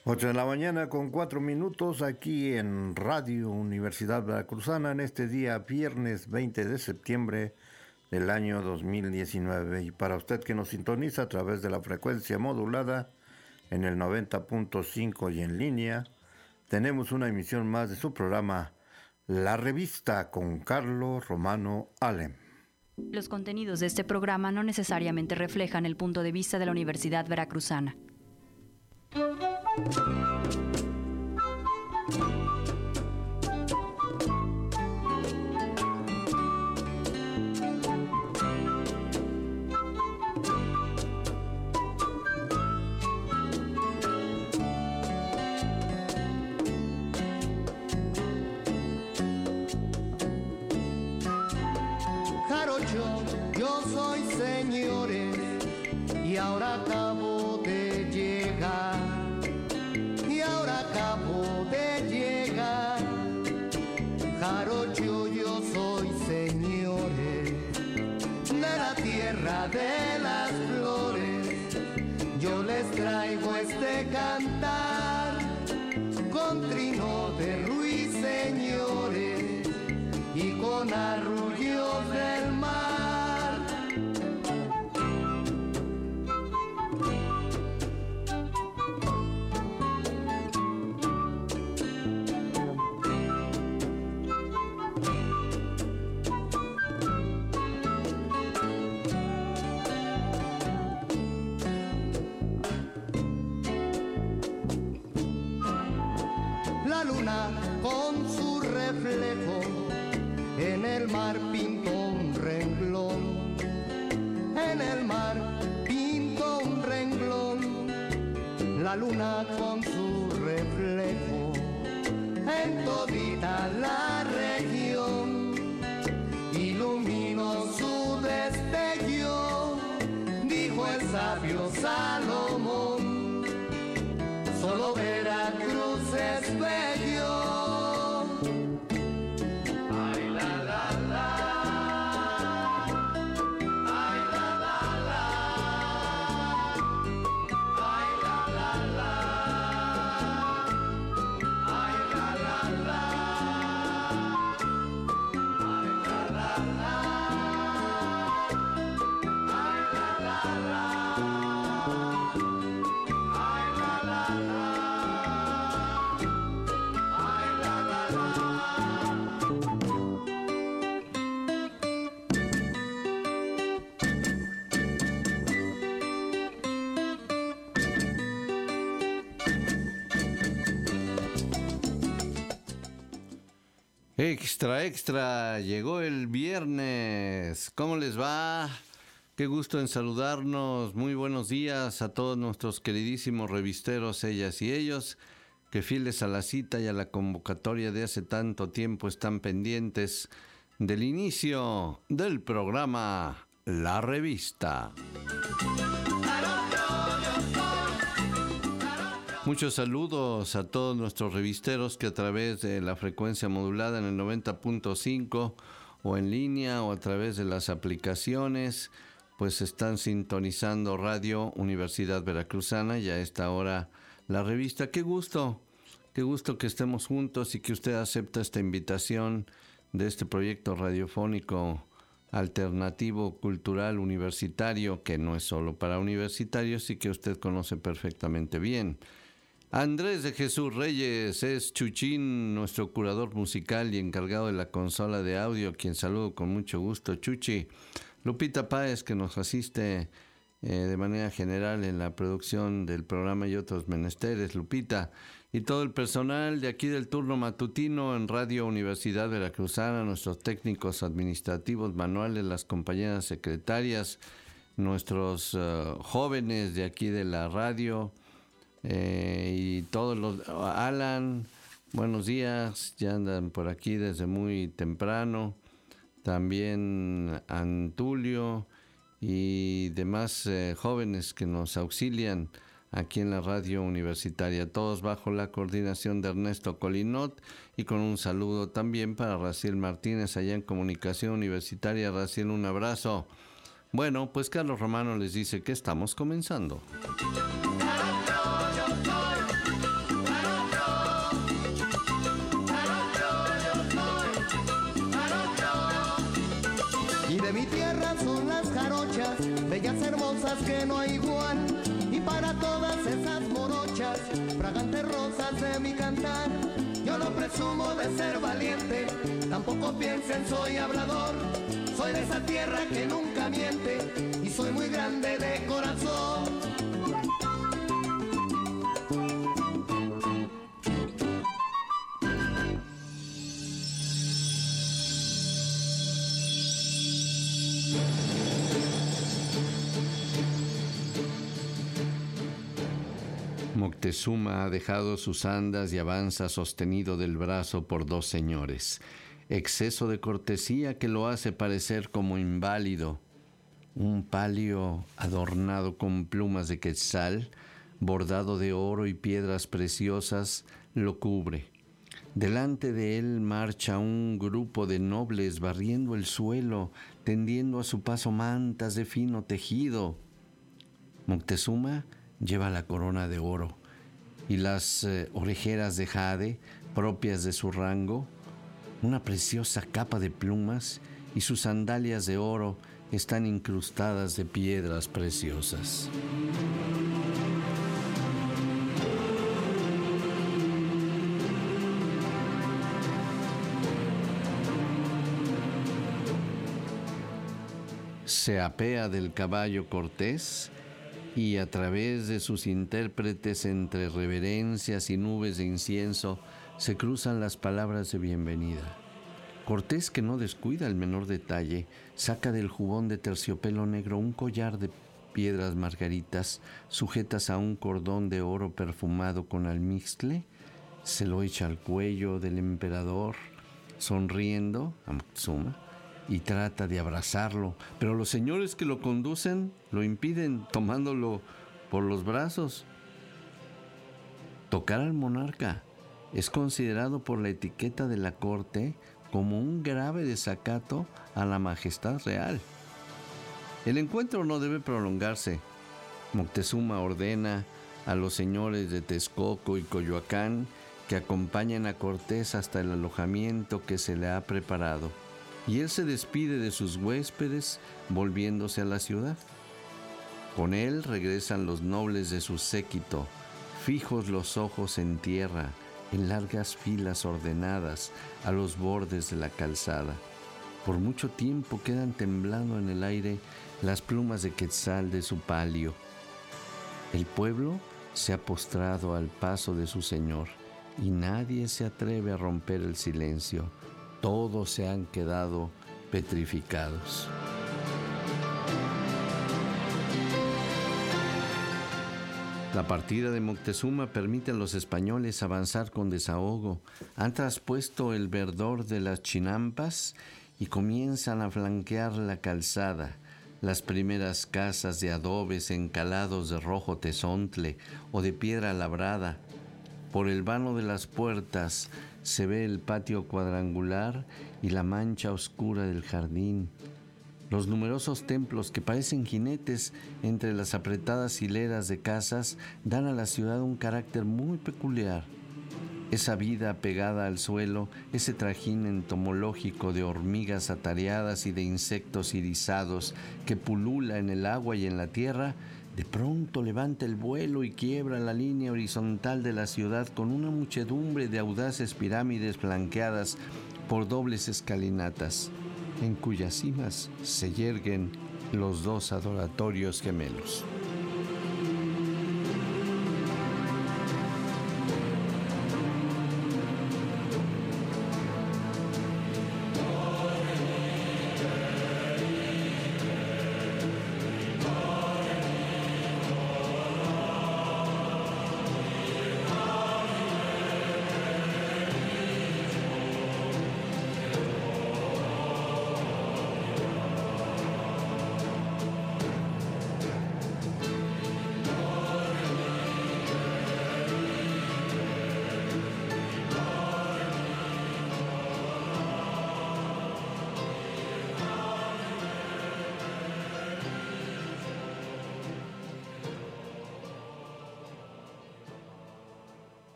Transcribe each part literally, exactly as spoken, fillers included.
Ocho de la mañana con cuatro minutos aquí en Radio Universidad Veracruzana en este día viernes veinte de septiembre del año dos mil diecinueve. Y para usted que nos sintoniza a través de la frecuencia modulada en el noventa punto cinco y en línea, tenemos una emisión más de su programa La Revista con Carlos Romano Alem. Los contenidos de este programa no necesariamente reflejan el punto de vista de la Universidad Veracruzana. Jarocho, yo soy señores y ahora acabo de llegar, y ahora acabo de llegar. Jarocho, yo soy señores de la tierra de las flores. Yo les traigo este cantar con trino de ruiseñores y con arrullos del mar. La luna con su reflejo en el mar pintó un renglón, en el mar pintó un renglón. La luna con su reflejo en todita la región iluminó su destello, dijo el sabio Salomón. Solo Veracruz es bello. Extra, extra, llegó el viernes. ¿Cómo les va? Qué gusto en saludarnos. Muy buenos días a todos nuestros queridísimos revisteros, ellas y ellos, que fieles a la cita y a la convocatoria de hace tanto tiempo están pendientes del inicio del programa La Revista. Muchos saludos a todos nuestros revisteros que a través de la frecuencia modulada en el noventa punto cinco o en línea o a través de las aplicaciones pues están sintonizando Radio Universidad Veracruzana y a esta hora La Revista. Qué gusto, qué gusto que estemos juntos y que usted acepta esta invitación de este proyecto radiofónico alternativo, cultural, universitario, que no es solo para universitarios y que usted conoce perfectamente bien. Andrés de Jesús Reyes es Chuchín, nuestro curador musical y encargado de la consola de audio, quien saludo con mucho gusto, Chuchi. Lupita Páez, que nos asiste eh, de manera general en la producción del programa y otros menesteres, Lupita. Y todo el personal de aquí del turno matutino en Radio Universidad Veracruzana, nuestros técnicos administrativos, manuales, las compañeras secretarias, nuestros uh, jóvenes de aquí de la radio, Eh, y todos los... Alan, buenos días, ya andan por aquí desde muy temprano. También Antulio y demás eh, jóvenes que nos auxilian aquí en la radio universitaria, todos bajo la coordinación de Ernesto Colinot y con un saludo también para Raciel Martínez allá en Comunicación Universitaria. Raciel, un abrazo. Bueno, pues Carlos Romano les dice que estamos comenzando. muchachas, bellas hermosas que no hay igual. Y para todas esas morochas, fragantes rosas de mi cantar, yo no presumo de ser valiente, tampoco piensen soy hablador. Soy de esa tierra que nunca miente y soy muy grande de corazón. Moctezuma ha dejado sus andas y avanza sostenido del brazo por dos señores. Exceso de cortesía que lo hace parecer como inválido. Un palio adornado con plumas de quetzal, bordado de oro y piedras preciosas, lo cubre. Delante de él marcha un grupo de nobles barriendo el suelo, tendiendo a su paso mantas de fino tejido. Moctezuma lleva la corona de oro y las eh, orejeras de jade propias de su rango, una preciosa capa de plumas y sus sandalias de oro están incrustadas de piedras preciosas. Se apea del caballo Cortés y a través de sus intérpretes, entre reverencias y nubes de incienso, se cruzan las palabras de bienvenida. Cortés, que no descuida el menor detalle, saca del jubón de terciopelo negro un collar de piedras margaritas sujetas a un cordón de oro perfumado con almizcle, se lo echa al cuello del emperador, sonriendo a Moctezuma, y trata de abrazarlo, pero los señores que lo conducen lo impiden, tomándolo por los brazos. Tocar al monarca es considerado por la etiqueta de la corte como un grave desacato a la majestad real. El encuentro no debe prolongarse. Moctezuma ordena a los señores de Texcoco y Coyoacán que acompañen a Cortés hasta el alojamiento que se le ha preparado, y él se despide de sus huéspedes volviéndose a la ciudad. Con él regresan los nobles de su séquito, fijos los ojos en tierra, en largas filas ordenadas a los bordes de la calzada. Por mucho tiempo quedan temblando en el aire las plumas de quetzal de su palio. El pueblo se ha postrado al paso de su señor y nadie se atreve a romper el silencio. Todos se han quedado petrificados. La partida de Moctezuma permite a los españoles avanzar con desahogo. Han traspuesto el verdor de las chinampas y comienzan a flanquear la calzada. Las primeras casas de adobes encalados de rojo tezontle o de piedra labrada. Por el vano de las puertas se ve el patio cuadrangular y la mancha oscura del jardín. Los numerosos templos que parecen jinetes entre las apretadas hileras de casas dan a la ciudad un carácter muy peculiar. Esa vida pegada al suelo, ese trajín entomológico de hormigas atareadas y de insectos irisados que pulula en el agua y en la tierra, de pronto levanta el vuelo y quiebra la línea horizontal de la ciudad con una muchedumbre de audaces pirámides flanqueadas por dobles escalinatas, en cuyas cimas se yerguen los dos adoratorios gemelos.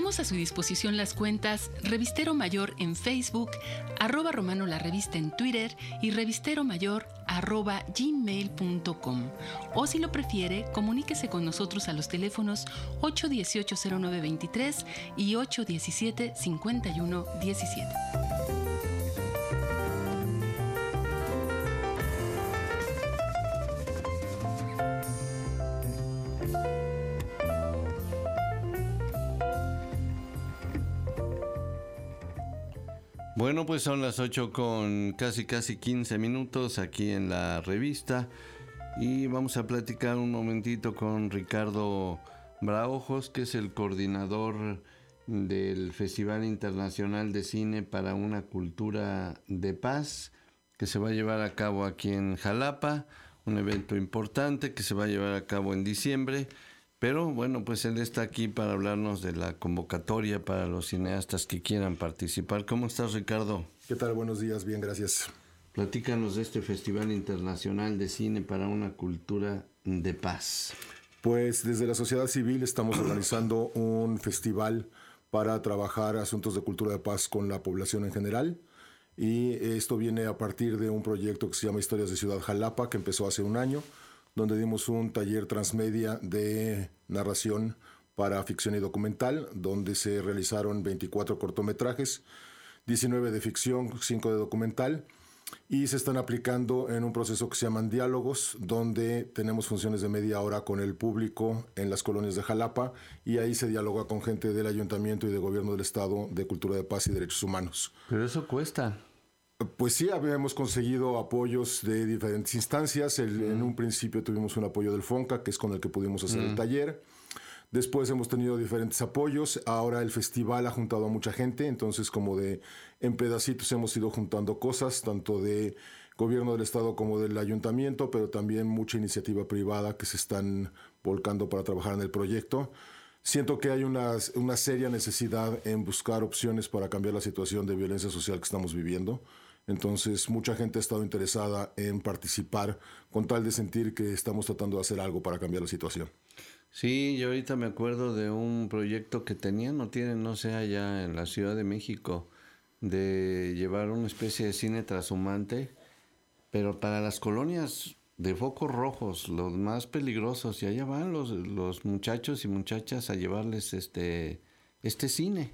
Ponemos a su disposición las cuentas Revistero Mayor en Facebook, arroba Romano la Revista en Twitter y Revistero Mayor arroba gmail punto com. O si lo prefiere, comuníquese con nosotros a los teléfonos ocho uno ocho cero nueve dos tres y ocho uno siete cinco uno uno siete. Bueno, pues son las ocho con casi casi quince minutos aquí en la revista y vamos a platicar un momentito con Ricardo Braojos, que es el coordinador del Festival Internacional de Cine para una Cultura de Paz, que se va a llevar a cabo aquí en Jalapa, un evento importante que se va a llevar a cabo en diciembre. Pero bueno, pues él está aquí para hablarnos de la convocatoria para los cineastas que quieran participar. ¿Cómo estás, Ricardo? ¿Qué tal? Buenos días, bien, gracias. Platícanos de este Festival Internacional de Cine para una Cultura de Paz. Pues desde la sociedad civil estamos organizando un festival para trabajar asuntos de cultura de paz con la población en general. Y esto viene a partir de un proyecto que se llama Historias de Ciudad Jalapa, que empezó hace un año, donde dimos un taller transmedia de narración para ficción y documental, donde se realizaron veinticuatro cortometrajes, diecinueve de ficción, cinco de documental, y se están aplicando en un proceso que se llaman diálogos, donde tenemos funciones de media hora con el público en las colonias de Jalapa, y ahí se dialoga con gente del ayuntamiento y de gobierno del estado de cultura de paz y derechos humanos. Pero eso cuesta. Pues sí, habíamos conseguido apoyos de diferentes instancias. El, mm. En un principio tuvimos un apoyo del FONCA, que es con el que pudimos hacer mm. el taller. Después hemos tenido diferentes apoyos. Ahora el festival ha juntado a mucha gente, entonces como de en pedacitos hemos ido juntando cosas, tanto de gobierno del estado como del ayuntamiento, pero también mucha iniciativa privada que se están volcando para trabajar en el proyecto. Siento que hay una, una seria necesidad en buscar opciones para cambiar la situación de violencia social que estamos viviendo. Entonces, mucha gente ha estado interesada en participar con tal de sentir que estamos tratando de hacer algo para cambiar la situación. Sí, yo ahorita me acuerdo de un proyecto que tenían, no tienen, no sé, allá en la Ciudad de México, de llevar una especie de cine trashumante, pero para las colonias de focos rojos, los más peligrosos, y allá van los, los muchachos y muchachas a llevarles este, este cine.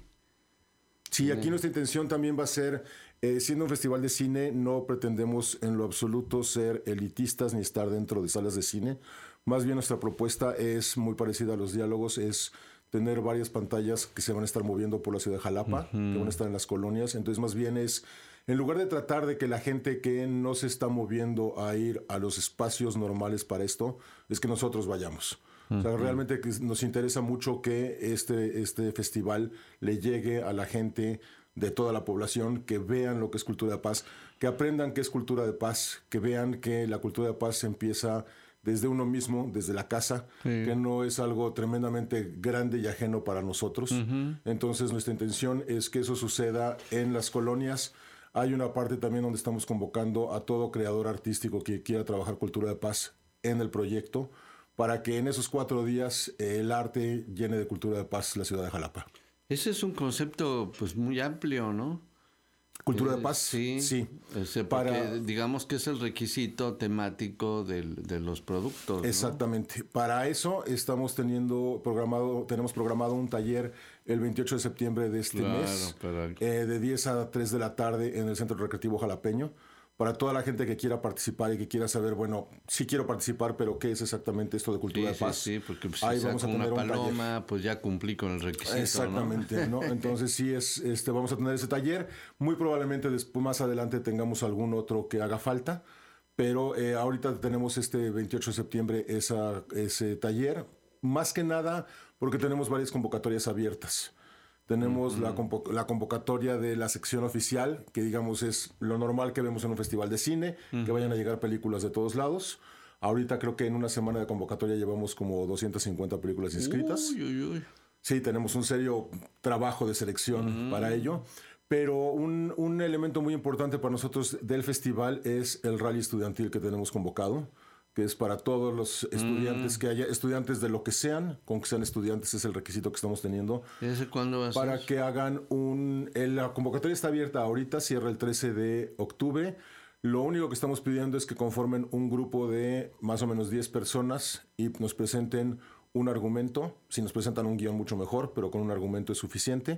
Sí, aquí nuestra intención también va a ser, eh, siendo un festival de cine, no pretendemos en lo absoluto ser elitistas ni estar dentro de salas de cine. Más bien nuestra propuesta es muy parecida a los diálogos, es tener varias pantallas que se van a estar moviendo por la ciudad de Jalapa, uh-huh. que van a estar en las colonias. Entonces, más bien es, en lugar de tratar de que la gente que no se está moviendo a ir a los espacios normales para esto, es que nosotros vayamos. O sea, realmente nos interesa mucho que este, este festival le llegue a la gente de toda la población, que vean lo que es cultura de paz, que aprendan qué es cultura de paz, que vean que la cultura de paz empieza desde uno mismo, desde la casa, sí. que no es algo tremendamente grande y ajeno para nosotros. Uh-huh. Entonces, nuestra intención es que eso suceda en las colonias. Hay una parte también donde estamos convocando a todo creador artístico que quiera trabajar cultura de paz en el proyecto, para que en esos cuatro días eh, el arte llene de cultura de paz la ciudad de Jalapa. Ese es un concepto pues muy amplio, ¿no? ¿Cultura eh, de paz? Sí. sí. O sea, para, digamos que es el requisito temático del, de los productos, ¿no? Exactamente. Para eso estamos teniendo programado, tenemos programado un taller el veintiocho de septiembre de este claro, mes, para... eh, de diez a tres de la tarde en el Centro Recreativo Jalapeño. Para toda la gente que quiera participar y que quiera saber, bueno, sí quiero participar, pero ¿qué es exactamente esto de cultura sí, de paz? Sí, sí, porque pues, ahí si vamos a tener una un paloma, taller. Pues ya cumplí con el requisito, exactamente, ¿no? ¿no? Entonces sí, es, este, vamos a tener ese taller. Muy probablemente después, más adelante tengamos algún otro que haga falta, pero eh, ahorita tenemos este veintiocho de septiembre esa, ese taller, más que nada porque tenemos varias convocatorias abiertas. Tenemos uh-huh. la, convo- la convocatoria de la sección oficial, que digamos es lo normal que vemos en un festival de cine, uh-huh. que vayan a llegar películas de todos lados. Ahorita creo que en una semana de convocatoria llevamos como doscientas cincuenta películas inscritas. Uy, uy, uy. Sí, tenemos un serio trabajo de selección uh-huh. para ello. Pero un, un elemento muy importante para nosotros del festival es el rally estudiantil que tenemos convocado. que es para todos los estudiantes, mm. que haya estudiantes de lo que sean, con que sean estudiantes es el requisito que estamos teniendo. ¿Ese cuándo va a ser? Para que hagan un... La convocatoria está abierta ahorita, cierra el trece de octubre. Lo único que estamos pidiendo es que conformen un grupo de más o menos diez personas y nos presenten un argumento. Si nos presentan un guión mucho mejor, pero con un argumento es suficiente.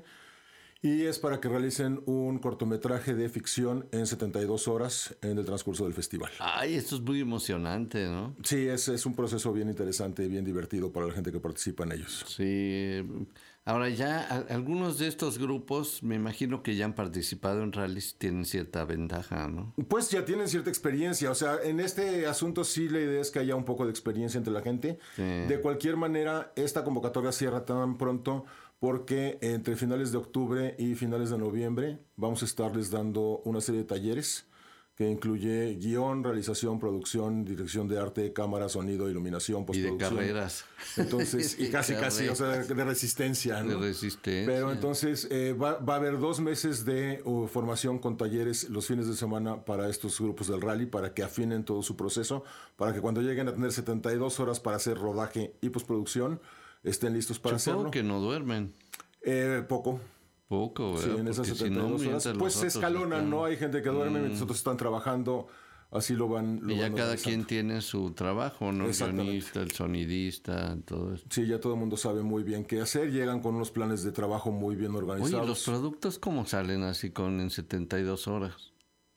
Y es para que realicen un cortometraje de ficción en setenta y dos horas en el transcurso del festival. Ay, esto es muy emocionante, ¿no? Sí, es, es un proceso bien interesante y bien divertido para la gente que participa en ellos. Sí. Ahora ya, a, algunos de estos grupos, me imagino que ya han participado en rallies, tienen cierta ventaja, ¿no? Pues ya tienen cierta experiencia. O sea, en este asunto sí la idea es que haya un poco de experiencia entre la gente. Sí. De cualquier manera, esta convocatoria cierra tan pronto porque entre finales de octubre y finales de noviembre vamos a estarles dando una serie de talleres que incluye guión, realización, producción, dirección de arte, cámara, sonido, iluminación, postproducción. Y de carreras. Entonces, y casi, casi, o sea, de resistencia, ¿no? De resistencia. Pero entonces eh, va, va a haber dos meses de uh, formación con talleres los fines de semana para estos grupos del rally, para que afinen todo su proceso, para que cuando lleguen a tener setenta y dos horas para hacer rodaje y postproducción, estén listos para Supongo hacerlo. que no duermen. Eh, poco. Poco, ¿verdad? Sí, en esas Porque setenta y dos si no, horas. Pues se escalonan, están... ¿no? Hay gente que duerme, mm. mientras otros están trabajando, así lo van lo Y ya van cada quien tiene su trabajo, ¿no? El guionista, el sonidista, todo eso. Sí, ya todo el mundo sabe muy bien qué hacer, llegan con unos planes de trabajo muy bien organizados. Oye, ¿los productos cómo salen así con en setenta y dos horas?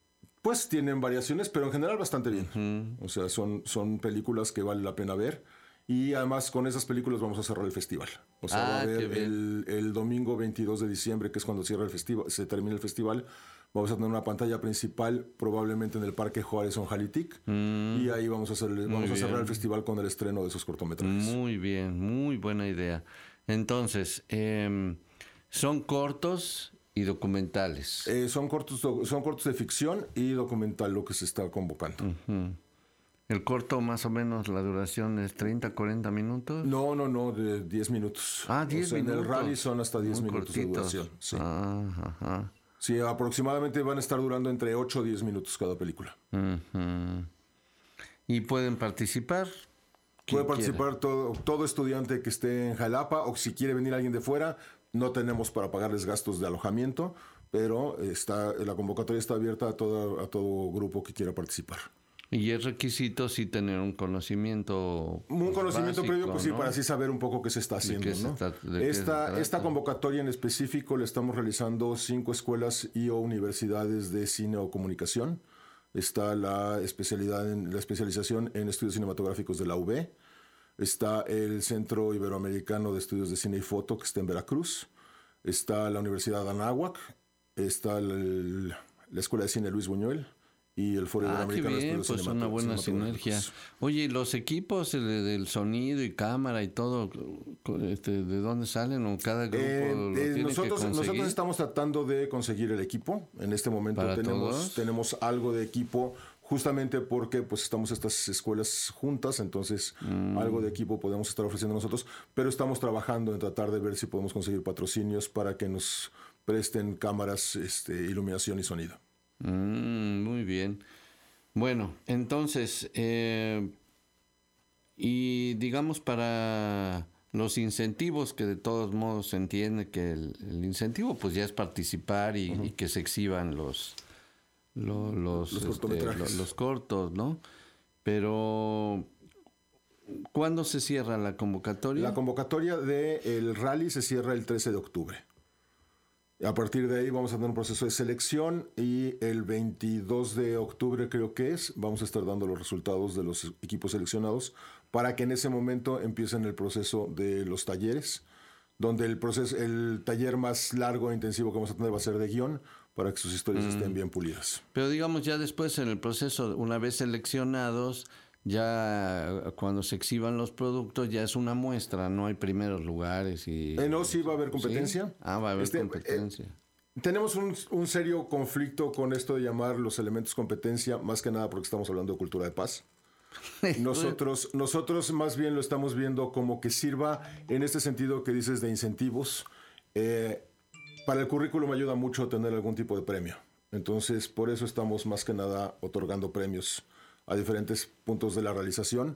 Pues tienen variaciones, pero en general bastante bien. Uh-huh. O sea, son, son películas que vale la pena ver. Y además con esas películas vamos a cerrar el festival. O sea, ah, va a haber el, el domingo veintidós de diciembre, que es cuando cierra el festival, se termina el festival. Vamos a tener una pantalla principal, probablemente en el Parque Juárez en Jalitic. Mm, y ahí vamos a hacer, vamos a cerrar el festival con el estreno de esos cortometrajes. Muy bien, muy buena idea. Entonces, eh, son cortos y documentales. Eh, son cortos, son cortos de ficción y documental lo que se está convocando. Uh-huh. ¿El corto más o menos la duración es treinta, cuarenta minutos? No, no, no, de diez minutos. Ah, diez o sea, minutos. En el rally son hasta diez Muy minutos cortitos. de duración. Sí. Ah, ajá. Sí, aproximadamente van a estar durando entre ocho o diez minutos cada película. Uh-huh. ¿Y pueden participar? Puede participar todo, todo estudiante que esté en Jalapa, o si quiere venir alguien de fuera, no tenemos para pagarles gastos de alojamiento, pero está, la convocatoria está abierta a todo, a todo grupo que quiera participar. Y es requisito sí tener un conocimiento Un conocimiento básico, previo, pues sí, ¿no? para así saber un poco qué se está haciendo, ¿no? Se está, esta, esta convocatoria en específico le estamos realizando cinco escuelas y o universidades de cine o comunicación. Está la especialidad en, la especialización en estudios cinematográficos de la U B. Está el Centro Iberoamericano de Estudios de Cine y Foto, que está en Veracruz. Está la Universidad de Anáhuac. Está el, la Escuela de Cine Luis Buñuel. Y el Foro ah, Iberoamericano qué bien, de Estudios pues una buena sinergia. Oye, ¿y los equipos el, del sonido y cámara y todo, este, de dónde salen? ¿O cada grupo eh, lo eh, tiene nosotros, que conseguir? Nosotros estamos tratando de conseguir el equipo. En este momento ¿Para tenemos, todos? tenemos algo de equipo, justamente porque pues estamos estas escuelas juntas, entonces mm. algo de equipo podemos estar ofreciendo nosotros, pero estamos trabajando en tratar de ver si podemos conseguir patrocinios para que nos presten cámaras, este, iluminación y sonido. Mm, muy bien. Bueno, entonces, eh, y digamos para los incentivos, que de todos modos se entiende que el, el incentivo pues ya es participar y, uh-huh. y que se exhiban los los, los, los, este, los, los cortos, ¿no? Pero ¿cuándo se cierra la convocatoria? La convocatoria del rally se cierra el trece de octubre. A partir de ahí vamos a tener un proceso de selección y el veintidós de octubre creo que es, vamos a estar dando los resultados de los equipos seleccionados para que en ese momento empiecen el proceso de los talleres, donde el proceso, el taller más largo e intensivo que vamos a tener va a ser de guión para que sus historias mm. estén bien pulidas. Pero digamos ya después en el proceso, una vez seleccionados, ya cuando se exhiban los productos ya es una muestra, no hay primeros lugares y... Eh, no, sí va a haber competencia. ¿Sí? Ah, va a haber este, competencia. Eh, tenemos un, un serio conflicto con esto de llamar los elementos competencia, más que nada porque estamos hablando de cultura de paz. Nosotros, nosotros más bien lo estamos viendo como que sirva en este sentido que dices de incentivos. Eh, para el currículum ayuda mucho tener algún tipo de premio. Entonces, por eso estamos más que nada otorgando premios a diferentes puntos de la realización.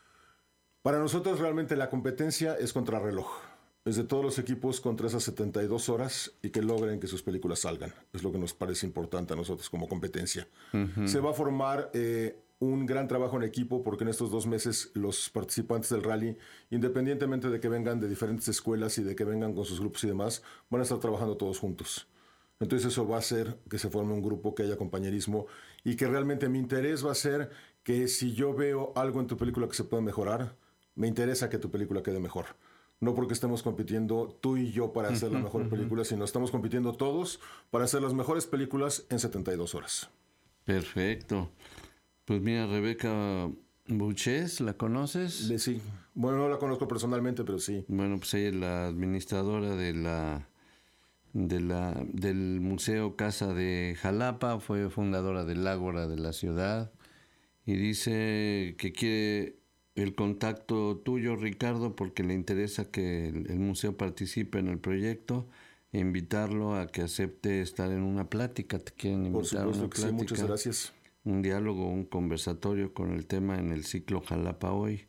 Para nosotros realmente la competencia es contrarreloj. Es de todos los equipos contra esas setenta y dos horas y que logren que sus películas salgan. Es lo que nos parece importante a nosotros como competencia. Uh-huh. Se va a formar eh, un gran trabajo en equipo porque en estos dos meses los participantes del rally, independientemente de que vengan de diferentes escuelas y de que vengan con sus grupos y demás, van a estar trabajando todos juntos. Entonces eso va a hacer que se forme un grupo, que haya compañerismo y que realmente mi interés va a ser que si yo veo algo en tu película que se puede mejorar, me interesa que tu película quede mejor. No porque estemos compitiendo tú y yo para hacer uh-huh, la mejor uh-huh. película, sino estamos compitiendo todos para hacer las mejores películas en setenta y dos horas. Perfecto. Pues mira, Rebeca Buches, ¿la conoces? De, sí. Bueno, no la conozco personalmente, pero sí. Bueno, pues ella es la administradora de la, de la, del Museo Casa de Jalapa, fue fundadora del Ágora de la ciudad y dice que quiere el contacto tuyo, Ricardo, porque le interesa que el, el museo participe en el proyecto e invitarlo a que acepte estar en una plática. Te quieren invitar. Por supuesto a una que plática, sí, muchas gracias. Un diálogo, un conversatorio con el tema en el ciclo Jalapa Hoy.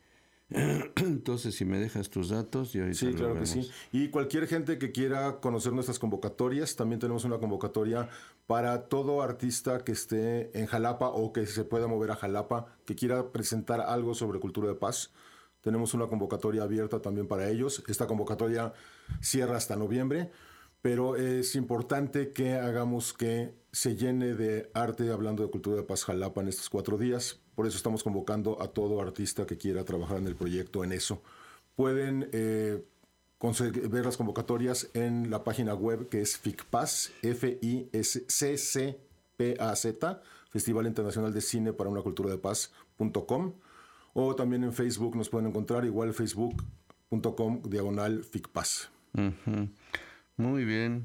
Entonces, si me dejas tus datos, yo ahorita Sí, lo claro vemos. que sí. Y cualquier gente que quiera conocer nuestras convocatorias, también tenemos una convocatoria para todo artista que esté en Jalapa o que se pueda mover a Jalapa, que quiera presentar algo sobre cultura de paz. Tenemos una convocatoria abierta también para ellos. Esta convocatoria cierra hasta noviembre, pero es importante que hagamos que se llene de arte hablando de cultura de paz Jalapa en estos cuatro días. Por eso estamos convocando a todo artista que quiera trabajar en el proyecto en eso. Pueden eh, ver las convocatorias en la página web que es FICPAZ, F I C C P A Z, Festival Internacional de Cine para una Cultura de Paz punto com, o también en Facebook nos pueden encontrar, igual facebook punto com diagonal FICPAZ. Uh-huh. Muy bien.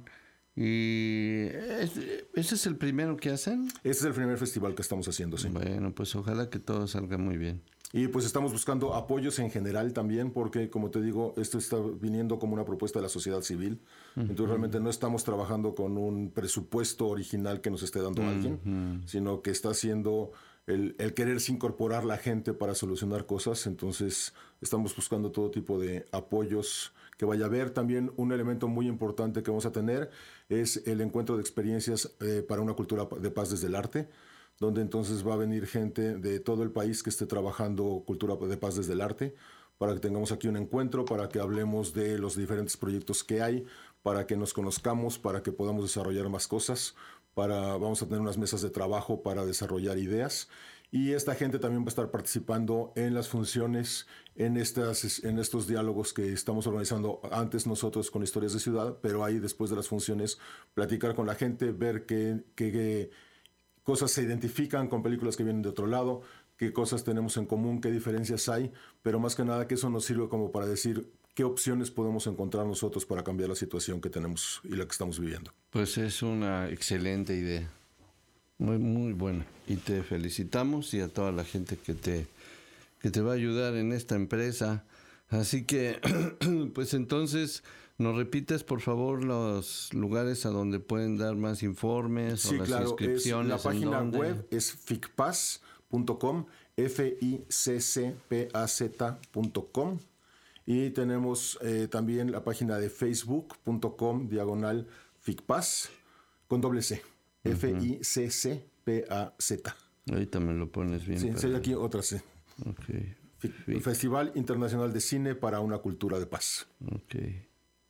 ¿Y ese es el primero que hacen? Este es el primer festival que estamos haciendo, sí. Bueno, pues ojalá que todo salga muy bien. Y pues estamos buscando apoyos en general también, porque como te digo, esto está viniendo como una propuesta de la sociedad civil. Uh-huh. Entonces realmente no estamos trabajando con un presupuesto original que nos esté dando uh-huh. alguien, sino que está haciendo el, el quererse incorporar la gente para solucionar cosas. Entonces estamos buscando todo tipo de apoyos que vaya a haber. También un elemento muy importante que vamos a tener es el encuentro de experiencias eh, para una cultura de paz desde el arte, donde entonces va a venir gente de todo el país que esté trabajando cultura de paz desde el arte, para que tengamos aquí un encuentro, para que hablemos de los diferentes proyectos que hay, para que nos conozcamos, para que podamos desarrollar más cosas, para, vamos a tener unas mesas de trabajo para desarrollar ideas. Y esta gente también va a estar participando en las funciones, en, estas, en estos diálogos que estamos organizando antes nosotros con Historias de Ciudad, pero ahí después de las funciones platicar con la gente, ver qué, qué, qué cosas se identifican con películas que vienen de otro lado, qué cosas tenemos en común, qué diferencias hay, pero más que nada que eso nos sirve como para decir qué opciones podemos encontrar nosotros para cambiar la situación que tenemos y la que estamos viviendo. Pues es una excelente idea. Muy, muy bueno. Y te felicitamos y a toda la gente que te, que te va a ayudar en esta empresa. Así que, pues entonces, ¿nos repites, por favor, los lugares a donde pueden dar más informes sí, o las claro, inscripciones? Es, la página web es ficpaz punto com, F I C C P A Z punto com. Y tenemos eh, también la página de facebook punto com, diagonal ficpaz, con doble C. F I C C P A Z. Ahorita me lo pones bien. Sí, sí, aquí otra C. Okay. F- Festival Internacional de Cine para una Cultura de Paz. Okay.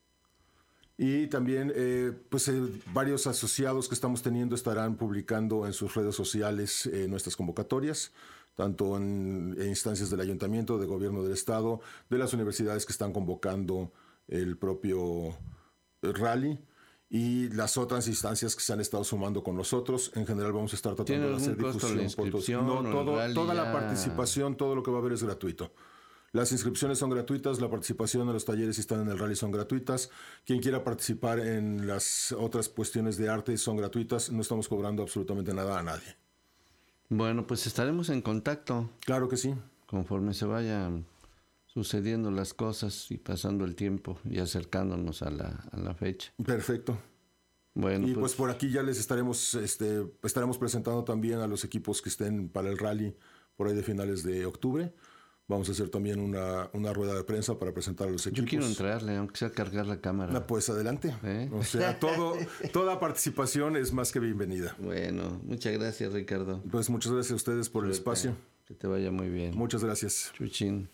Y también eh, pues, eh, varios asociados que estamos teniendo estarán publicando en sus redes sociales eh, nuestras convocatorias, tanto en, en instancias del ayuntamiento, de gobierno del estado, de las universidades que están convocando el propio rally, y las otras instancias que se han estado sumando con nosotros. En general vamos a estar tratando de hacer difusión por todos. No, todo, toda la participación, todo lo que va a haber es gratuito. Las inscripciones son gratuitas, la participación en los talleres si están en el rally son gratuitas. Quien quiera participar en las otras cuestiones de arte son gratuitas. No estamos cobrando absolutamente nada a nadie. Bueno, pues estaremos en contacto. Claro que sí. Conforme se vayan sucediendo las cosas y pasando el tiempo y acercándonos a la, a la fecha. Perfecto. Bueno, y pues, pues por aquí ya les estaremos, este, estaremos presentando también a los equipos que estén para el rally, por ahí de finales de octubre. Vamos a hacer también una, una rueda de prensa para presentar a los equipos. Yo quiero entrarle, aunque sea cargar la cámara. No, pues adelante. ¿Eh? O sea, todo, toda participación es más que bienvenida. Bueno, muchas gracias, Ricardo. Pues muchas gracias a ustedes por Suerte. el espacio. Que te vaya muy bien. Muchas gracias. Chuchín.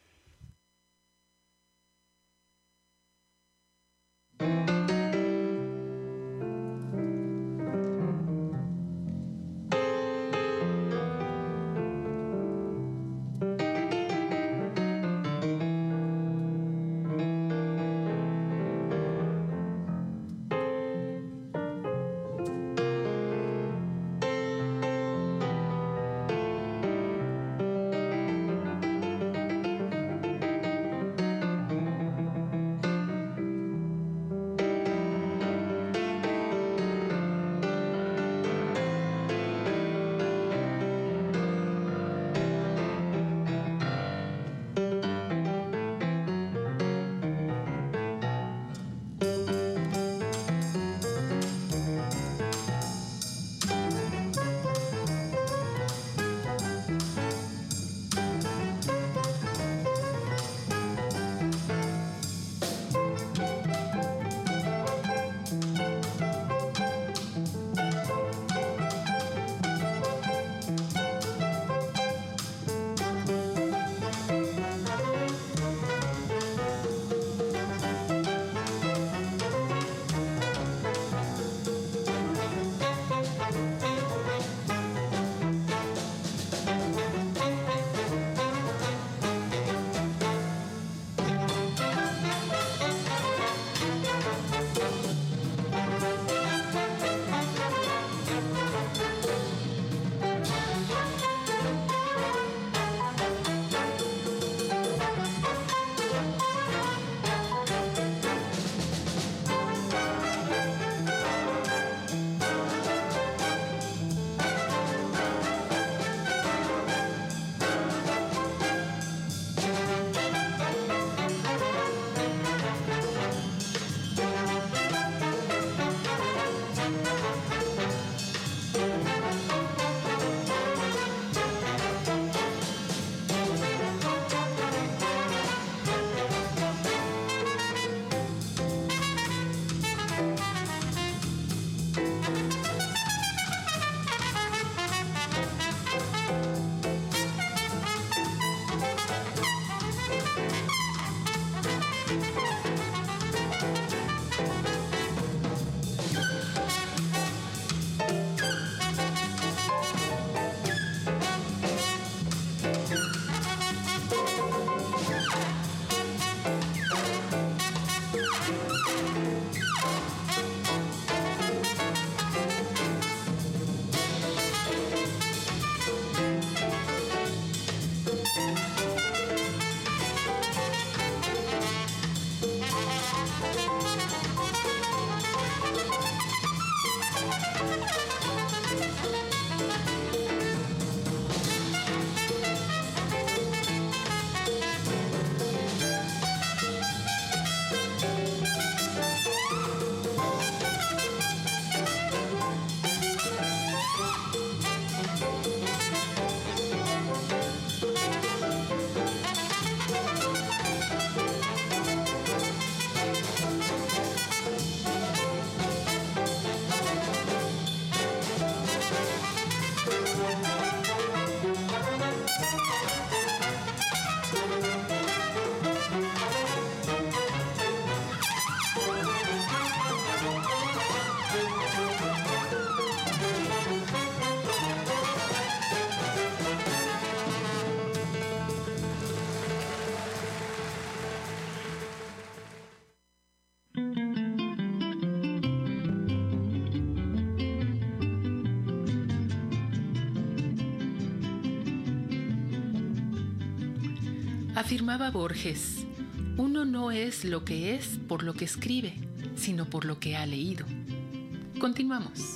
Afirmaba Borges, uno no es lo que es por lo que escribe, sino por lo que ha leído. Continuamos.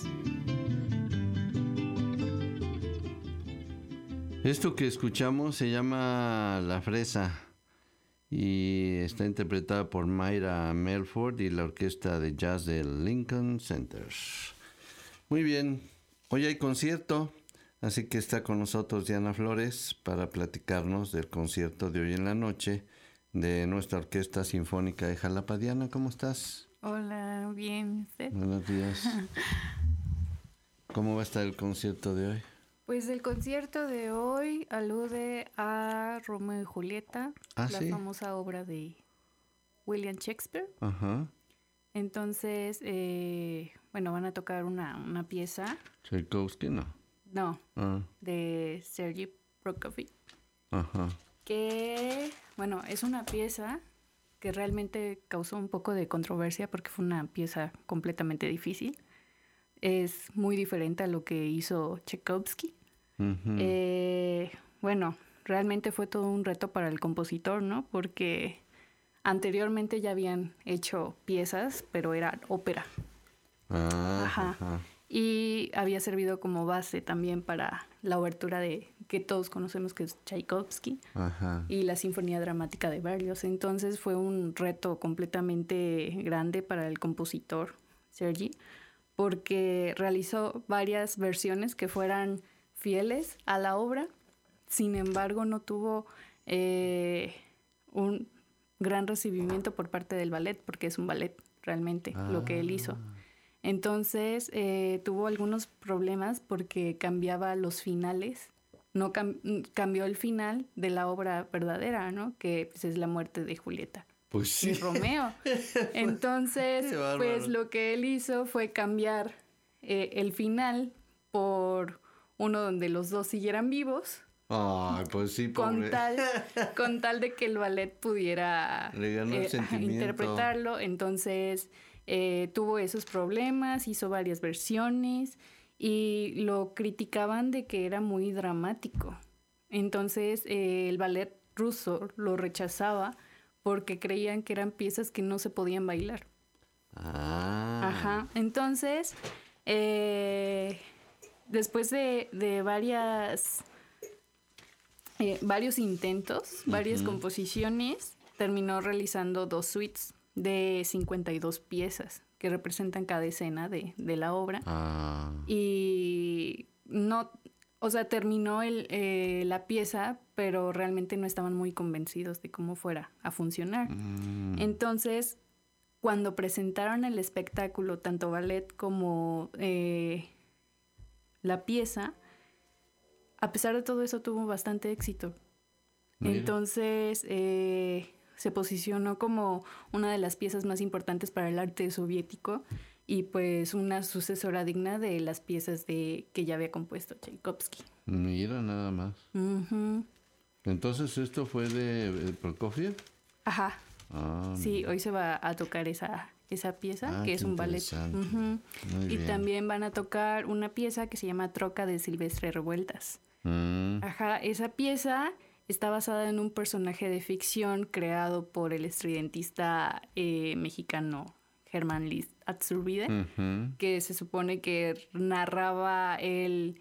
Esto que escuchamos se llama La Fresa y está interpretada por Mayra Melford y la orquesta de jazz del Lincoln Center. Muy bien, hoy hay concierto. Así que está con nosotros Diana Flores para platicarnos del concierto de hoy en la noche de nuestra Orquesta Sinfónica de Jalapa. Diana, ¿cómo estás? Hola, bien, ¿usted? Buenos días. ¿Cómo va a estar el concierto de hoy? Pues el concierto de hoy alude a Romeo y Julieta, ¿Ah, la sí? famosa obra de William Shakespeare. Ajá. Entonces, eh, bueno, van a tocar una, una pieza, Tchaikovsky, no. no, Ah, de Sergei Prokofiev, ajá. que, bueno, es una pieza que realmente causó un poco de controversia porque fue una pieza completamente difícil. Es muy diferente a lo que hizo Tchaikovsky. Ujú. Eh, bueno, realmente fue todo un reto para el compositor, ¿no? Porque anteriormente ya habían hecho piezas, pero era ópera. Ah, Ajá. ajá. Y había servido como base también para la obertura de que todos conocemos que es Tchaikovsky Ajá. y la Sinfonía Dramática de Berlioz. Entonces fue un reto completamente grande para el compositor Sergi, porque realizó varias versiones que fueran fieles a la obra. Sin embargo, no tuvo eh, un gran recibimiento por parte del ballet, porque es un ballet realmente Ah. lo que él hizo. Entonces eh, tuvo algunos problemas porque cambiaba los finales, no cam- cambió el final de la obra verdadera, ¿no? Que pues, es la muerte de Julieta Pues sí. y Romeo. Entonces, Qué bárbaro. pues lo que él hizo fue cambiar eh, el final por uno donde los dos siguieran vivos, Ay, pues sí, con pobre. tal, con tal de que el ballet pudiera Le ganó el ajá, sentimiento. interpretarlo. Entonces eh, tuvo esos problemas, hizo varias versiones y lo criticaban de que era muy dramático. Entonces eh, el ballet ruso lo rechazaba porque creían que eran piezas que no se podían bailar. Ah. Ajá. Entonces, eh, después de, de varias eh, varios intentos, varias Ujú. composiciones, terminó realizando dos suites de cincuenta y dos piezas que representan cada escena de, de la obra. Ah. Y no, o sea, terminó el, eh, la pieza, pero realmente no estaban muy convencidos de cómo fuera a funcionar. Mm. Entonces, cuando presentaron el espectáculo, tanto ballet como eh, la pieza, a pesar de todo eso tuvo bastante éxito. Mira. Entonces, eh, se posicionó como una de las piezas más importantes para el arte soviético y pues una sucesora digna de las piezas de que ya había compuesto Tchaikovsky. Mira nada más. Ujú. Entonces, ¿esto fue de, de Prokofiev? Ajá. Ah, Sí, hoy se va a tocar esa, esa pieza, Ah, que es qué un ballet. interesante. Ujú. Muy Y bien. también van a tocar una pieza que se llama Troca de Silvestre Revueltas. Mm. Ajá, esa pieza está basada en un personaje de ficción creado por el estridentista eh, mexicano Germán Liz Atzurbide, Ujú. que se supone que narraba él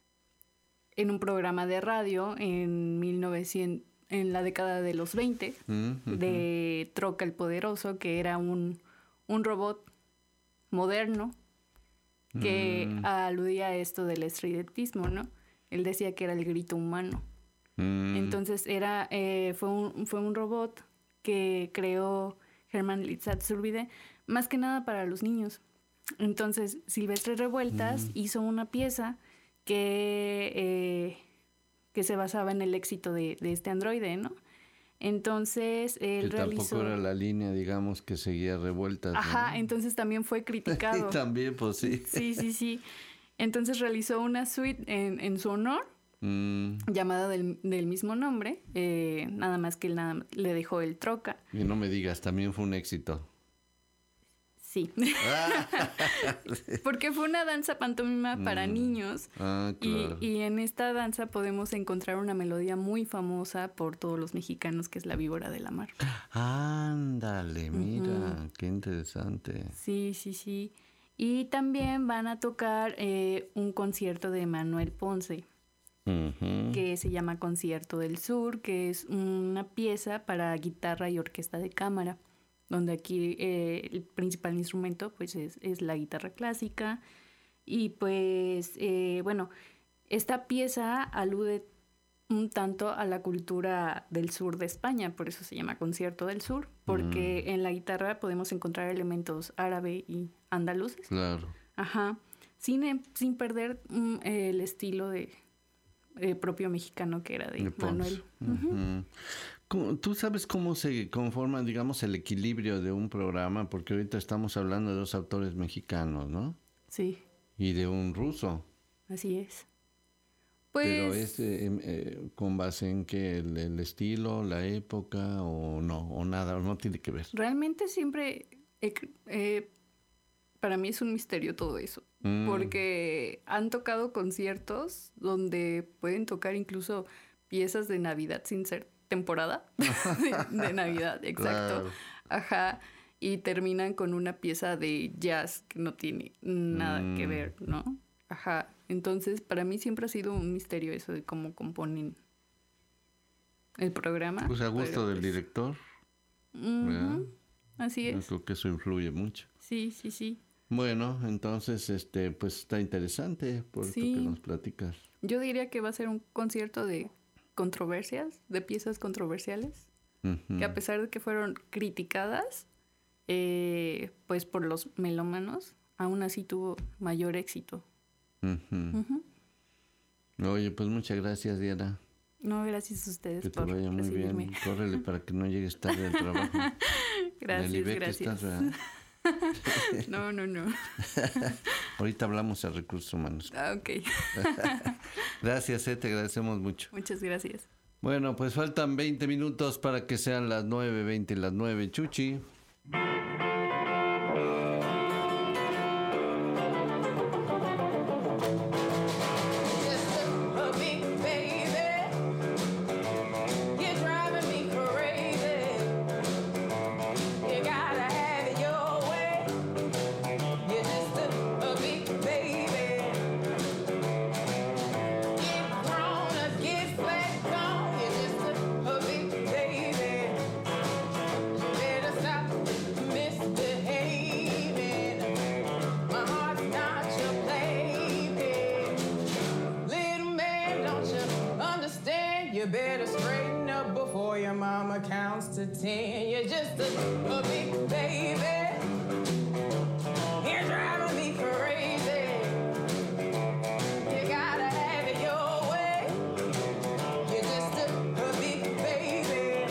en un programa de radio en mil novecientos, en la década de los veinte, Mm, ujú. de Troca el Poderoso, que era un, un robot moderno que Mm. aludía a esto del estridentismo, ¿no? Él decía que era el grito humano. Mm. Entonces era eh, fue un fue un robot que creó Germán Litzat-Zurbide más que nada para los niños. Entonces Silvestre Revueltas hizo una pieza que eh, que se basaba en el éxito de, de este androide, ¿no? Entonces él que realizó. tampoco era la línea, digamos, que seguía revueltas. ¿no? Ajá, entonces también fue criticado. Y también, pues sí. Sí, sí, sí. Entonces realizó una suite en, en su honor, Mm, llamada del, del mismo nombre, eh, nada más que él nada, le dejó el troca. y no me digas, también fue un éxito. Sí. Porque fue una danza pantomima para Mm. niños. Ah, claro. Y, y en esta danza podemos encontrar una melodía muy famosa por todos los mexicanos, que es la Víbora de la Mar. Ándale, mira, qué interesante. Sí, sí, sí. Y también van a tocar eh, un concierto de Manuel Ponce, Ujú. que se llama Concierto del Sur, que es una pieza para guitarra y orquesta de cámara, donde aquí eh, el principal instrumento pues es, es la guitarra clásica. Y pues, eh, bueno, Esta pieza alude un tanto a la cultura del sur de España, por eso se llama Concierto del Sur, porque mm. en la guitarra podemos encontrar elementos árabe y andaluces. Claro. Ajá. Sin, sin perder mm, el estilo de eh, propio mexicano que era de, de Manuel. Uh-huh. Uh-huh. ¿Tú sabes cómo se conforma, digamos, el equilibrio de un programa? Porque ahorita estamos hablando de dos autores mexicanos, ¿no? Sí. Y de un ruso. Así es. Pues, ¿pero es eh, eh, con base en que el, el estilo, la época o no, o nada, o no tiene que ver? Realmente siempre, eh, eh, para mí es un misterio todo eso, mm. porque han tocado conciertos donde pueden tocar incluso piezas de Navidad sin ser temporada de, de Navidad, exacto. Claro. Ajá, y terminan con una pieza de jazz que no tiene nada mm. que ver, ¿no? Ajá. Entonces, para mí siempre ha sido un misterio eso de cómo componen el programa. Pues a gusto pero, del pues, director. Uh-huh. Así es. Yo creo que eso influye mucho. Sí, sí, sí. Bueno, entonces, este, pues está interesante por sí. esto que nos platicas. Yo diría que va a ser un concierto de controversias, de piezas controversiales, uh-huh. que a pesar de que fueron criticadas, eh, pues por los melómanos, aún así tuvo mayor éxito. Uh-huh. Uh-huh. Oye, pues muchas gracias, Diana. No, gracias a ustedes que te por vaya muy recibirme. Bien. Córrele para que no llegues tarde al trabajo. Gracias, gracias. Estás, no, no, no. Ahorita hablamos a recursos humanos. Ah, ok. Gracias, eh, te agradecemos mucho. Muchas gracias. Bueno, pues faltan veinte minutos para que sean las nueve veinte, las nueve, Chuchi. To ten, you're just a, a big baby. You're driving me crazy. You gotta have it your way. You're just a, a big baby.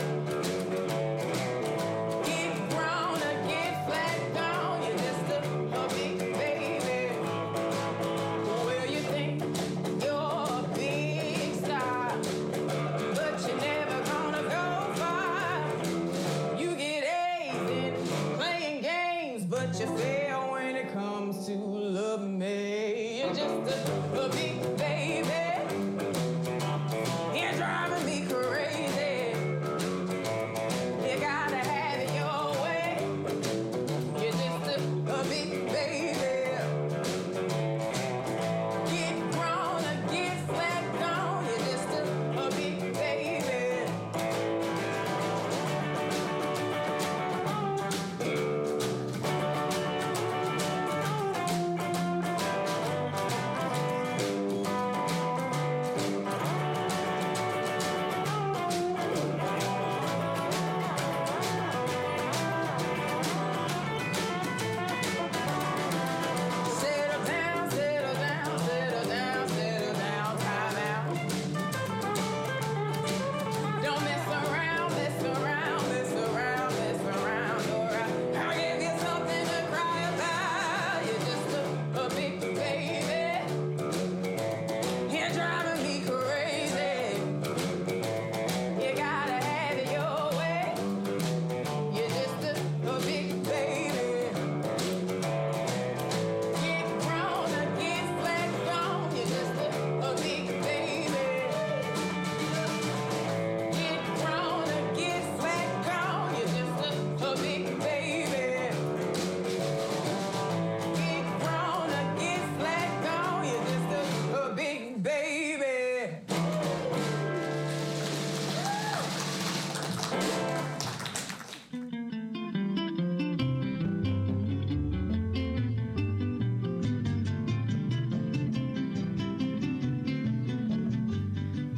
Get grown or get flat down. You're just a, a big baby. Well, you think you're a big star, but you're never gonna go far. You fail when it comes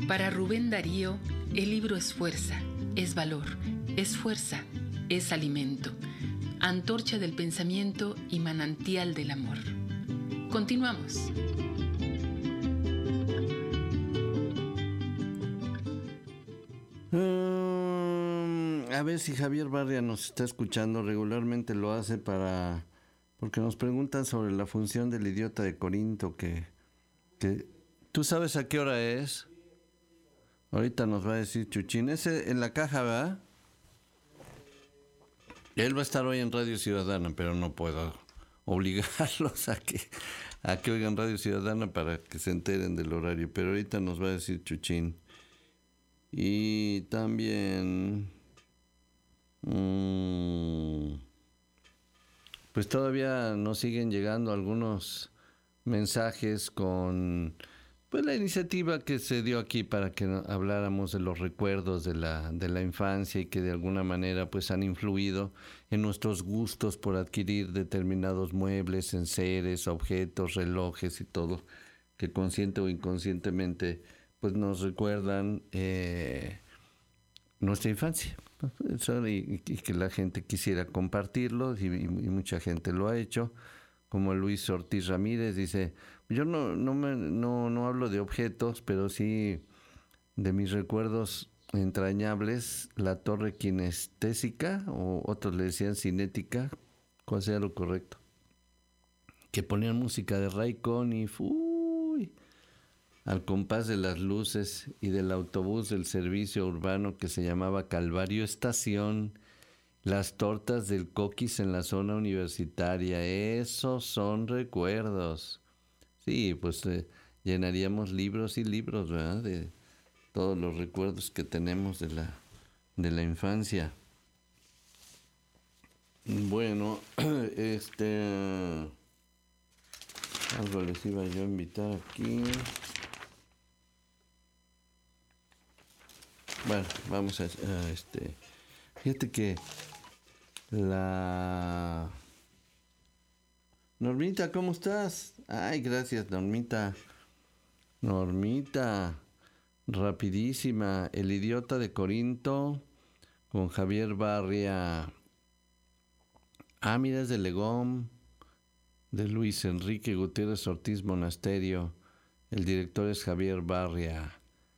Para Rubén Darío, el libro es fuerza, es valor, es fuerza, es alimento, antorcha del pensamiento y manantial del amor. Continuamos. Um, a ver si Javier Barria nos está escuchando. Regularmente lo hace para... porque nos preguntan sobre la función del idiota de Corinto, que... que ¿tú sabes a qué hora es? Ahorita nos va a decir Chuchín. Ese en la caja, ¿verdad? Él va a estar hoy en Radio Ciudadana, pero no puedo obligarlos a que, a que oigan Radio Ciudadana para que se enteren del horario. Pero ahorita nos va a decir Chuchín. Y también... Mmm, pues todavía nos siguen llegando algunos mensajes con... pues la iniciativa que se dio aquí para que habláramos de los recuerdos de la, de la infancia y que de alguna manera pues han influido en nuestros gustos por adquirir determinados muebles, enseres, objetos, relojes y todo, que consciente o inconscientemente pues nos recuerdan eh, nuestra infancia. Y, y que la gente quisiera compartirlo y, y mucha gente lo ha hecho, como Luis Ortiz Ramírez dice... Yo no, no, me, no, no hablo de objetos, pero sí de mis recuerdos entrañables, la torre kinestésica, o otros le decían cinética, cuál sea lo correcto, que ponían música de Ray Conniff, uy, al compás de las luces y del autobús del servicio urbano que se llamaba Calvario Estación, las tortas del Coquis en la zona universitaria, esos son recuerdos. Sí, pues eh, llenaríamos libros y libros, ¿verdad? De todos los recuerdos que tenemos de la, de la infancia. Bueno, este... algo les iba yo a invitar aquí. Bueno, vamos a, a este... Fíjate que la... Normita, ¿cómo estás? Ay, gracias, Normita. Normita, rapidísima. El idiota de Corinto con Javier Barria. Ah, mira, es de Legón, de Luis Enrique Gutiérrez Ortiz Monasterio. El director es Javier Barria.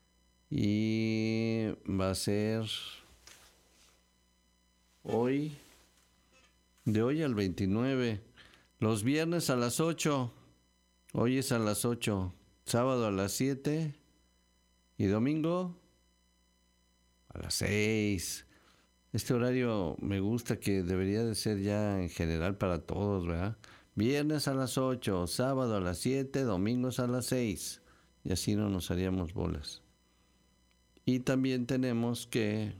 Y va a ser hoy, de hoy al veintinueve. Los viernes a las ocho, hoy es a las ocho, sábado a las siete y domingo a las seis. Este horario me gusta, que debería de ser ya en general para todos, ¿verdad? Viernes a las ocho, sábado a las siete, domingos a las seis. Y así no nos haríamos bolas. Y también tenemos que...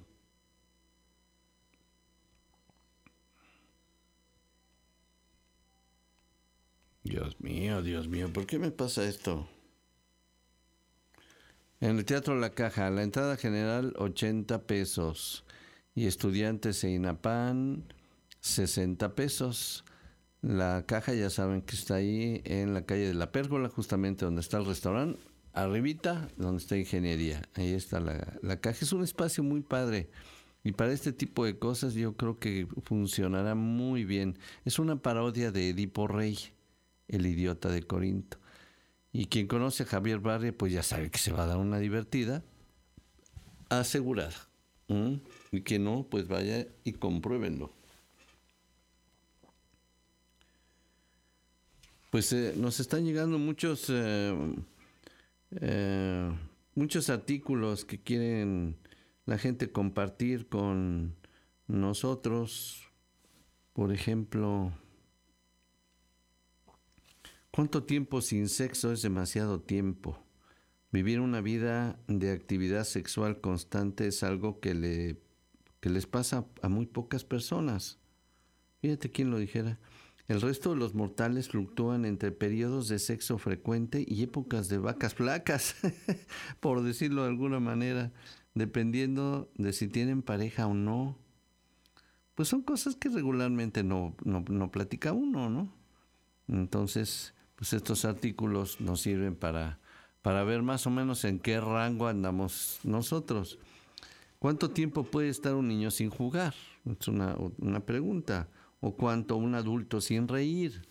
Dios mío, Dios mío, ¿por qué me pasa esto? En el Teatro La Caja, la entrada general ochenta pesos y estudiantes e INAPAN sesenta pesos. La Caja ya saben que está ahí en la calle de la Pérgola, justamente donde está el restaurante, arribita donde está Ingeniería. Ahí está la, la Caja. Es un espacio muy padre y para este tipo de cosas yo creo que funcionará muy bien. Es una parodia de Edipo Rey, el idiota de Corinto. Y quien conoce a Javier Barria, pues ya sabe que se va a dar una divertida asegurada. ¿Mm? Y que no, pues vaya y compruébenlo. Pues eh, nos están llegando muchos eh, eh, muchos artículos que quieren la gente compartir con nosotros. Por ejemplo... ¿Cuánto tiempo sin sexo es demasiado tiempo? Vivir una vida de actividad sexual constante es algo que, le, que les pasa a muy pocas personas. Fíjate quién lo dijera. El resto de los mortales fluctúan entre periodos de sexo frecuente y épocas de vacas flacas, por decirlo de alguna manera, dependiendo de si tienen pareja o no. Pues son cosas que regularmente no, no, no platica uno, ¿no? Entonces... pues estos artículos nos sirven para, para ver más o menos en qué rango andamos nosotros. ¿Cuánto tiempo puede estar un niño sin jugar? Es una, una pregunta. ¿O cuánto un adulto sin reír?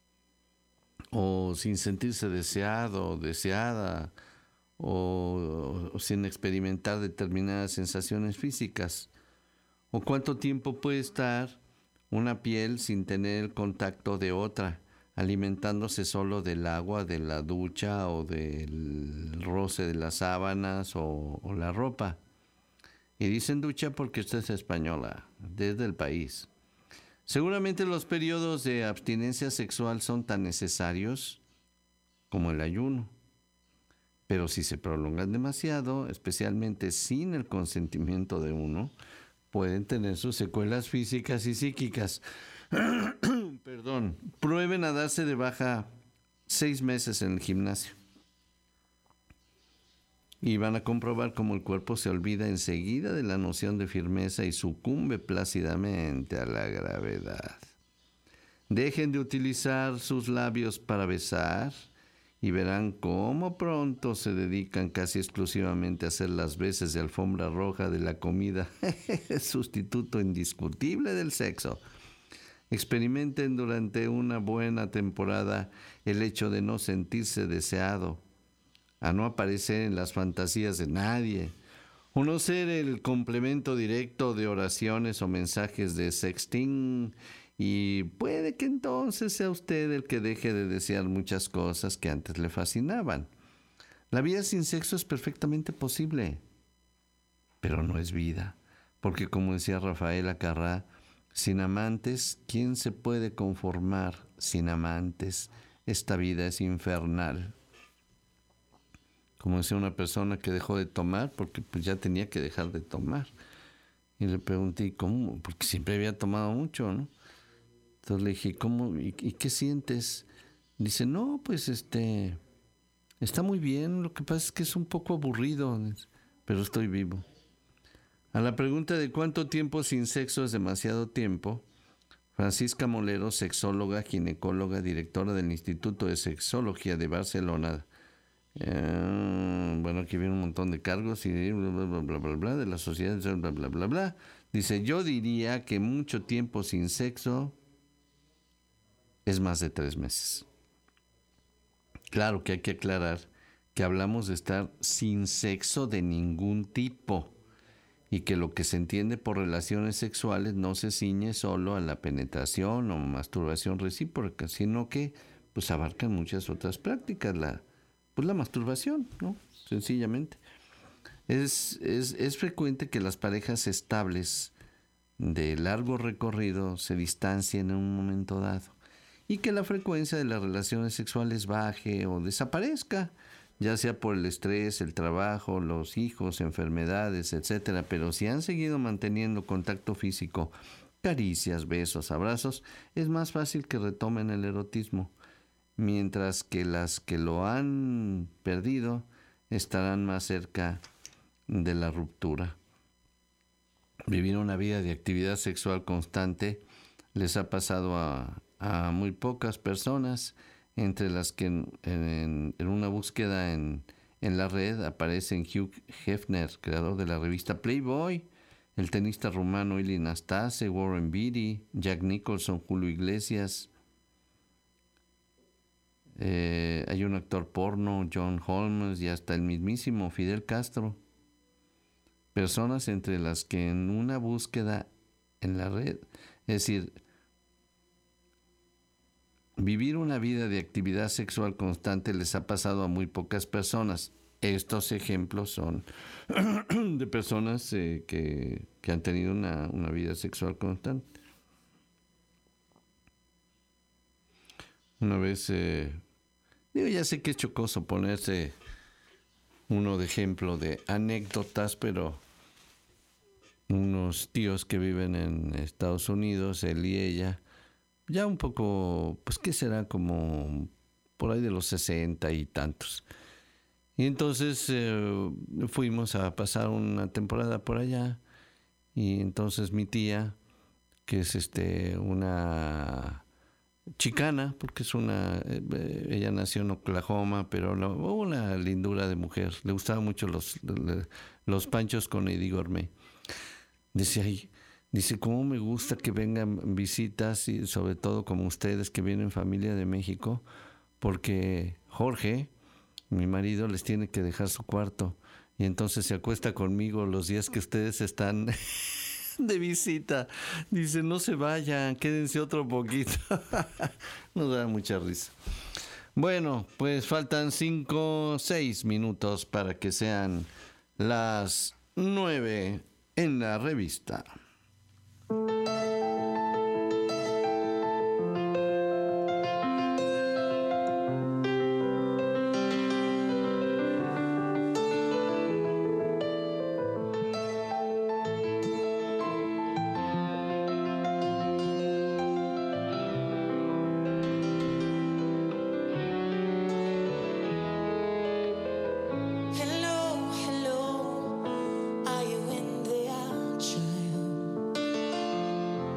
¿O sin sentirse deseado, deseada? ¿O, o sin experimentar determinadas sensaciones físicas? ¿O cuánto tiempo puede estar una piel sin tener el contacto de otra, alimentándose solo del agua de la ducha o del roce de las sábanas o, o la ropa? Y dicen ducha porque usted es española, desde el país. Seguramente los periodos de abstinencia sexual son tan necesarios como el ayuno. Pero si se prolongan demasiado, especialmente sin el consentimiento de uno, pueden tener sus secuelas físicas y psíquicas. Perdón. Prueben a darse de baja seis meses en el gimnasio. Y van a comprobar cómo el cuerpo se olvida enseguida de la noción de firmeza y sucumbe plácidamente a la gravedad. Dejen de utilizar sus labios para besar y verán cómo pronto se dedican casi exclusivamente a hacer las veces de alfombra roja de la comida, sustituto indiscutible del sexo. Experimenten durante una buena temporada el hecho de no sentirse deseado, a no aparecer en las fantasías de nadie, o no ser el complemento directo de oraciones o mensajes de sexting, y puede que entonces sea usted el que deje de desear muchas cosas que antes le fascinaban. La vida sin sexo es perfectamente posible, pero no es vida, porque como decía Rafael Acarrá, sin amantes, ¿quién se puede conformar sin amantes? Esta vida es infernal. Como decía una persona que dejó de tomar, porque pues ya tenía que dejar de tomar. Y le pregunté, ¿cómo? Porque siempre había tomado mucho, ¿no? Entonces le dije, ¿cómo? ¿Y, y qué sientes? Dice, no, pues este, está muy bien, lo que pasa es que es un poco aburrido, pero estoy vivo. A la pregunta de cuánto tiempo sin sexo es demasiado tiempo, Francisca Molero, sexóloga, ginecóloga, directora del Instituto de Sexología de Barcelona, Eh, bueno, aquí viene un montón de cargos y bla, bla, bla, bla, bla, bla, de la sociedad, bla, bla, bla, bla. Dice, yo diría que mucho tiempo sin sexo es más de tres meses. Claro que hay que aclarar que hablamos de estar sin sexo de ningún tipo y que lo que se entiende por relaciones sexuales no se ciñe solo a la penetración o masturbación recíproca, sino que pues abarcan muchas otras prácticas, la Pues la masturbación, ¿no? Sencillamente. Es, es, es frecuente que las parejas estables de largo recorrido se distancien en un momento dado y que la frecuencia de las relaciones sexuales baje o desaparezca, ya sea por el estrés, el trabajo, los hijos, enfermedades, etcétera. Pero si han seguido manteniendo contacto físico, caricias, besos, abrazos, es más fácil que retomen el erotismo. Mientras que las que lo han perdido estarán más cerca de la ruptura. Vivir una vida de actividad sexual constante les ha pasado a, a muy pocas personas, entre las que en, en, en una búsqueda en, en la red aparecen Hugh Hefner, creador de la revista Playboy, el tenista rumano Ilie Nastase, Warren Beatty, Jack Nicholson, Julio Iglesias. Eh, hay un actor porno, John Holmes, y hasta el mismísimo Fidel Castro. Personas entre las que en una búsqueda en la red, es decir, vivir una vida de actividad sexual constante les ha pasado a muy pocas personas. Estos ejemplos son de personas eh, que, que han tenido una, una vida sexual constante. Una vez, eh, digo, ya sé que es chocoso ponerse uno de ejemplo de anécdotas, pero unos tíos que viven en Estados Unidos, él y ella, ya un poco, pues qué será, como por ahí de los sesenta y tantos. Y entonces eh, fuimos a pasar una temporada por allá, y entonces mi tía, que es este una chicana, porque es una, eh, ella nació en Oklahoma, pero no, una lindura de mujer. Le gustaban mucho los, los panchos con Eddie Gourmet. Dice, ay, dice, cómo me gusta que vengan visitas, y sobre todo como ustedes que vienen familia de México, porque Jorge, mi marido, les tiene que dejar su cuarto y entonces se acuesta conmigo los días que ustedes están de visita. Dice, no se vayan, quédense otro poquito. Nos da mucha risa. Bueno, pues faltan cinco, seis minutos para que sean las nueve en la revista. Hello, hello, are you in there, child?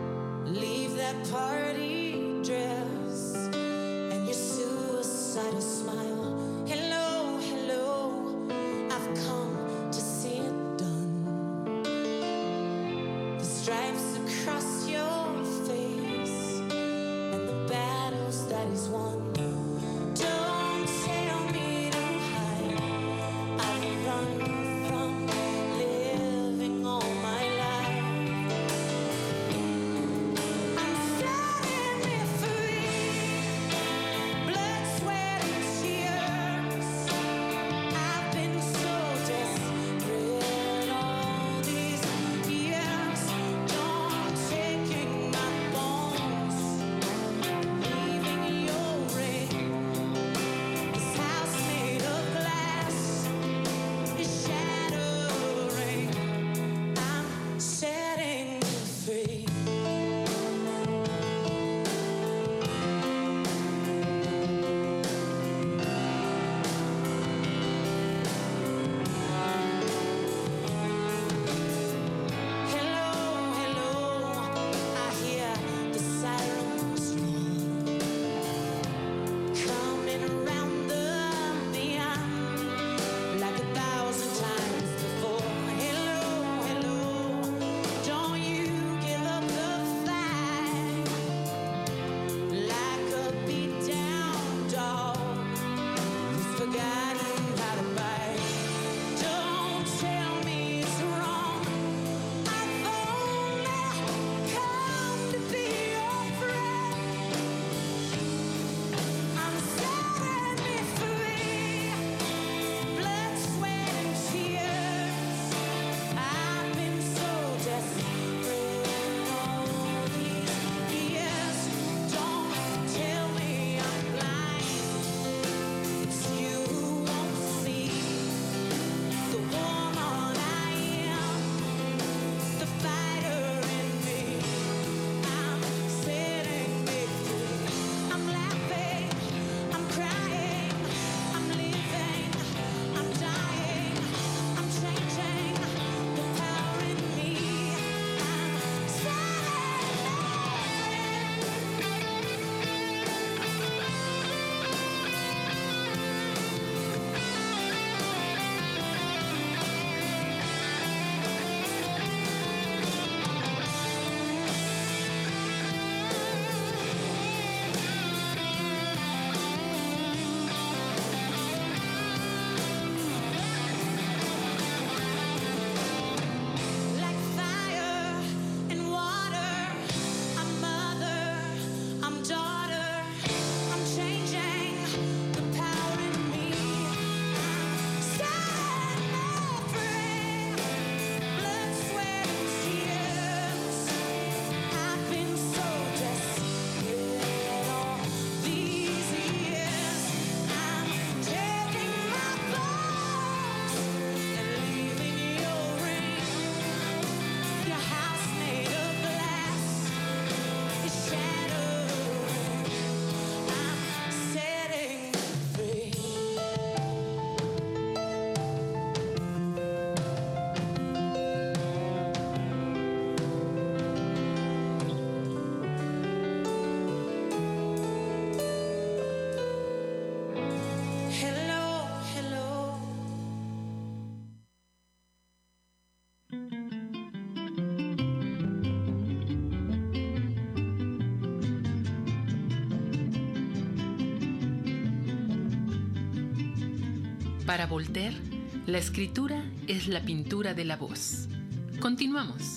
Para Voltaire, la escritura es la pintura de la voz. Continuamos.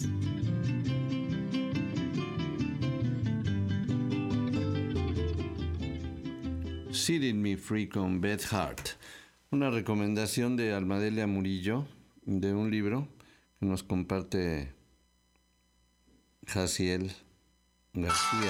Setting Me Free con Beth Hart. Una recomendación de Almadelia Murillo, de un libro que nos comparte Jaciel García.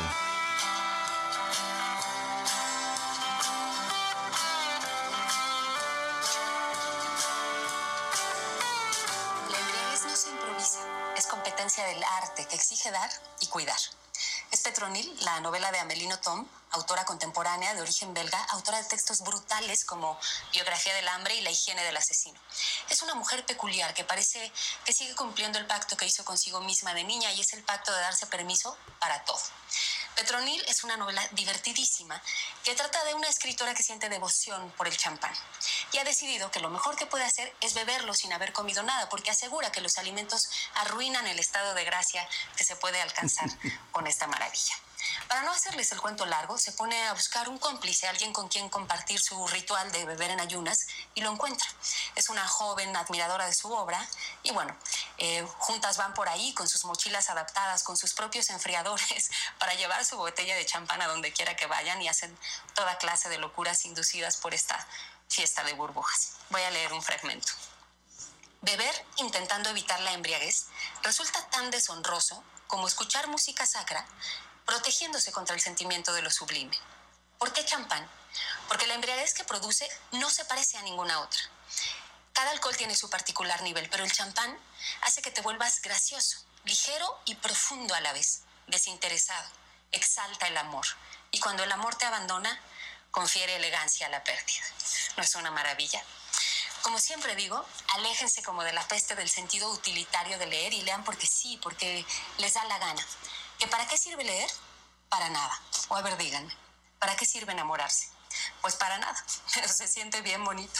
La embriaguez no se improvisa, es competencia del arte que exige dar y cuidar. Es Petronil, la novela de Amélie Nothomb, autora contemporánea de origen belga, autora de textos brutales como Biografía del hambre y La higiene del asesino. Es una mujer peculiar que parece que sigue cumpliendo el pacto que hizo consigo misma de niña, y es el pacto de darse permiso para todo. Petronil es una novela divertidísima que trata de una escritora que siente devoción por el champán y ha decidido que lo mejor que puede hacer es beberlo sin haber comido nada, porque asegura que los alimentos arruinan el estado de gracia que se puede alcanzar con esta maravilla. Para no hacerles el cuento largo, se pone a buscar un cómplice, alguien con quien compartir su ritual de beber en ayunas, y lo encuentra. Es una joven admiradora de su obra y bueno, eh, juntas van por ahí con sus mochilas adaptadas, con sus propios enfriadores para llevar su botella de champán a donde quiera que vayan, y hacen toda clase de locuras inducidas por esta fiesta de burbujas. Voy a leer un fragmento. Beber intentando evitar la embriaguez resulta tan deshonroso como escuchar música sacra protegiéndose contra el sentimiento de lo sublime. ¿Por qué champán? Porque la embriaguez que produce no se parece a ninguna otra. Cada alcohol tiene su particular nivel, pero el champán hace que te vuelvas gracioso, ligero y profundo a la vez, desinteresado, exalta el amor. Y cuando el amor te abandona, confiere elegancia a la pérdida. ¿No es una maravilla? Como siempre digo, aléjense como de la peste del sentido utilitario de leer y lean porque sí, porque les da la gana. ¿Que para qué sirve leer? Para nada. O a ver, díganme, ¿para qué sirve enamorarse? Pues para nada, pero se siente bien bonito.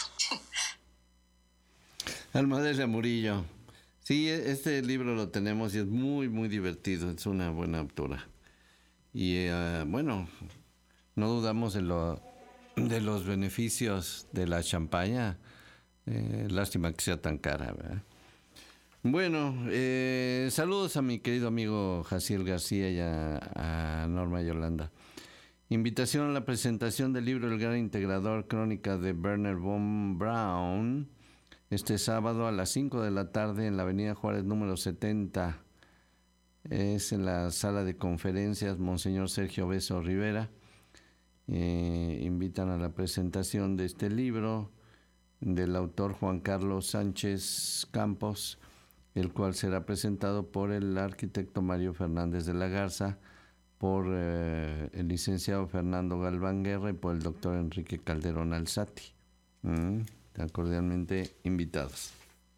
Almadelia Murillo. Sí, este libro lo tenemos y es muy, muy divertido. Es una buena autora. Y uh, bueno, no dudamos de, lo, de los beneficios de la champaña. Eh, lástima que sea tan cara, ¿verdad? Bueno, eh, saludos a mi querido amigo Jaciel García y a, a Norma Yolanda. Invitación a la presentación del libro El Gran Integrador, crónica de Werner von Braun, este sábado a las cinco de la tarde en la avenida Juárez número setenta. Es en la sala de conferencias Monseñor Sergio Beso Rivera. Eh, invitan a la presentación de este libro del autor Juan Carlos Sánchez Campos, el cual será presentado por el arquitecto Mario Fernández de la Garza, por eh, el licenciado Fernando Galván Guerra y por el doctor Enrique Calderón Alzati. Mm, están cordialmente invitados.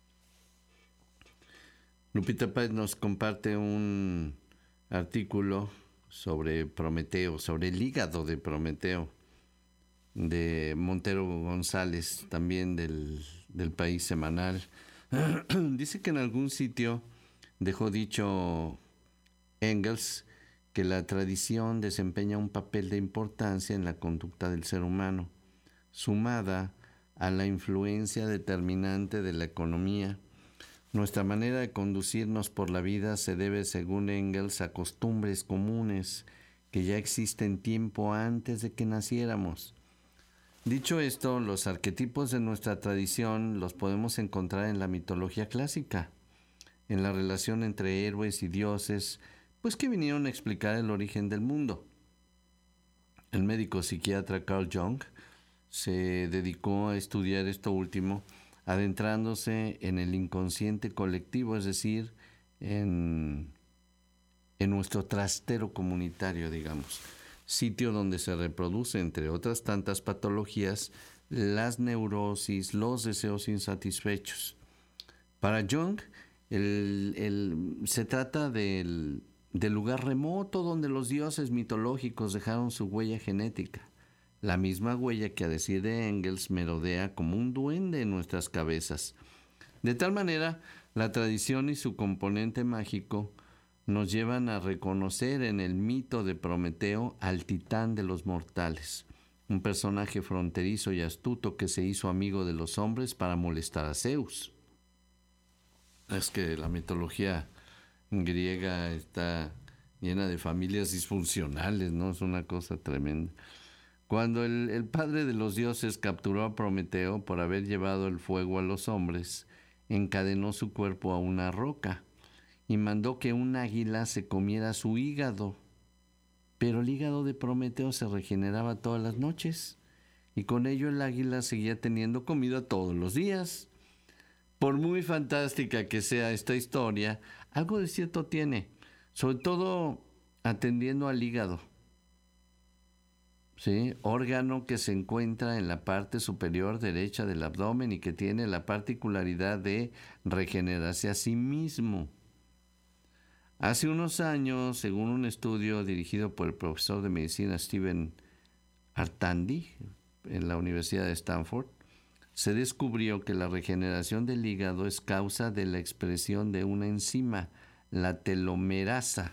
Lupita Páez nos comparte un artículo sobre Prometeo, sobre el hígado de Prometeo, de Montero González, también del, del País Semanal. Dice que en algún sitio dejó dicho Engels que la tradición desempeña un papel de importancia en la conducta del ser humano, sumada a la influencia determinante de la economía. Nuestra manera de conducirnos por la vida se debe, según Engels, a costumbres comunes que ya existen tiempo antes de que naciéramos. Dicho esto, los arquetipos de nuestra tradición los podemos encontrar en la mitología clásica, en la relación entre héroes y dioses, pues que vinieron a explicar el origen del mundo. El médico psiquiatra Carl Jung se dedicó a estudiar esto último, adentrándose en el inconsciente colectivo, es decir, en, en nuestro trastero comunitario, digamos. Sitio donde se reproduce, entre otras tantas patologías, las neurosis, los deseos insatisfechos. Para Jung, el, el, se trata del, del lugar remoto donde los dioses mitológicos dejaron su huella genética, la misma huella que, a decir de Engels, merodea como un duende en nuestras cabezas. De tal manera, la tradición y su componente mágico nos llevan a reconocer en el mito de Prometeo al titán de los mortales, un personaje fronterizo y astuto que se hizo amigo de los hombres para molestar a Zeus. Es que la mitología griega está llena de familias disfuncionales, ¿no? Es una cosa tremenda. Cuando el, el padre de los dioses capturó a Prometeo por haber llevado el fuego a los hombres, encadenó su cuerpo a una roca y mandó que un águila se comiera su hígado. Pero el hígado de Prometeo se regeneraba todas las noches y con ello el águila seguía teniendo comida todos los días. Por muy fantástica que sea esta historia, algo de cierto tiene, sobre todo atendiendo al hígado, ¿sí? Órgano que se encuentra en la parte superior derecha del abdomen y que tiene la particularidad de regenerarse a sí mismo. Hace unos años, según un estudio dirigido por el profesor de medicina Stephen Artandi en la Universidad de Stanford, se descubrió que la regeneración del hígado es causa de la expresión de una enzima, la telomerasa.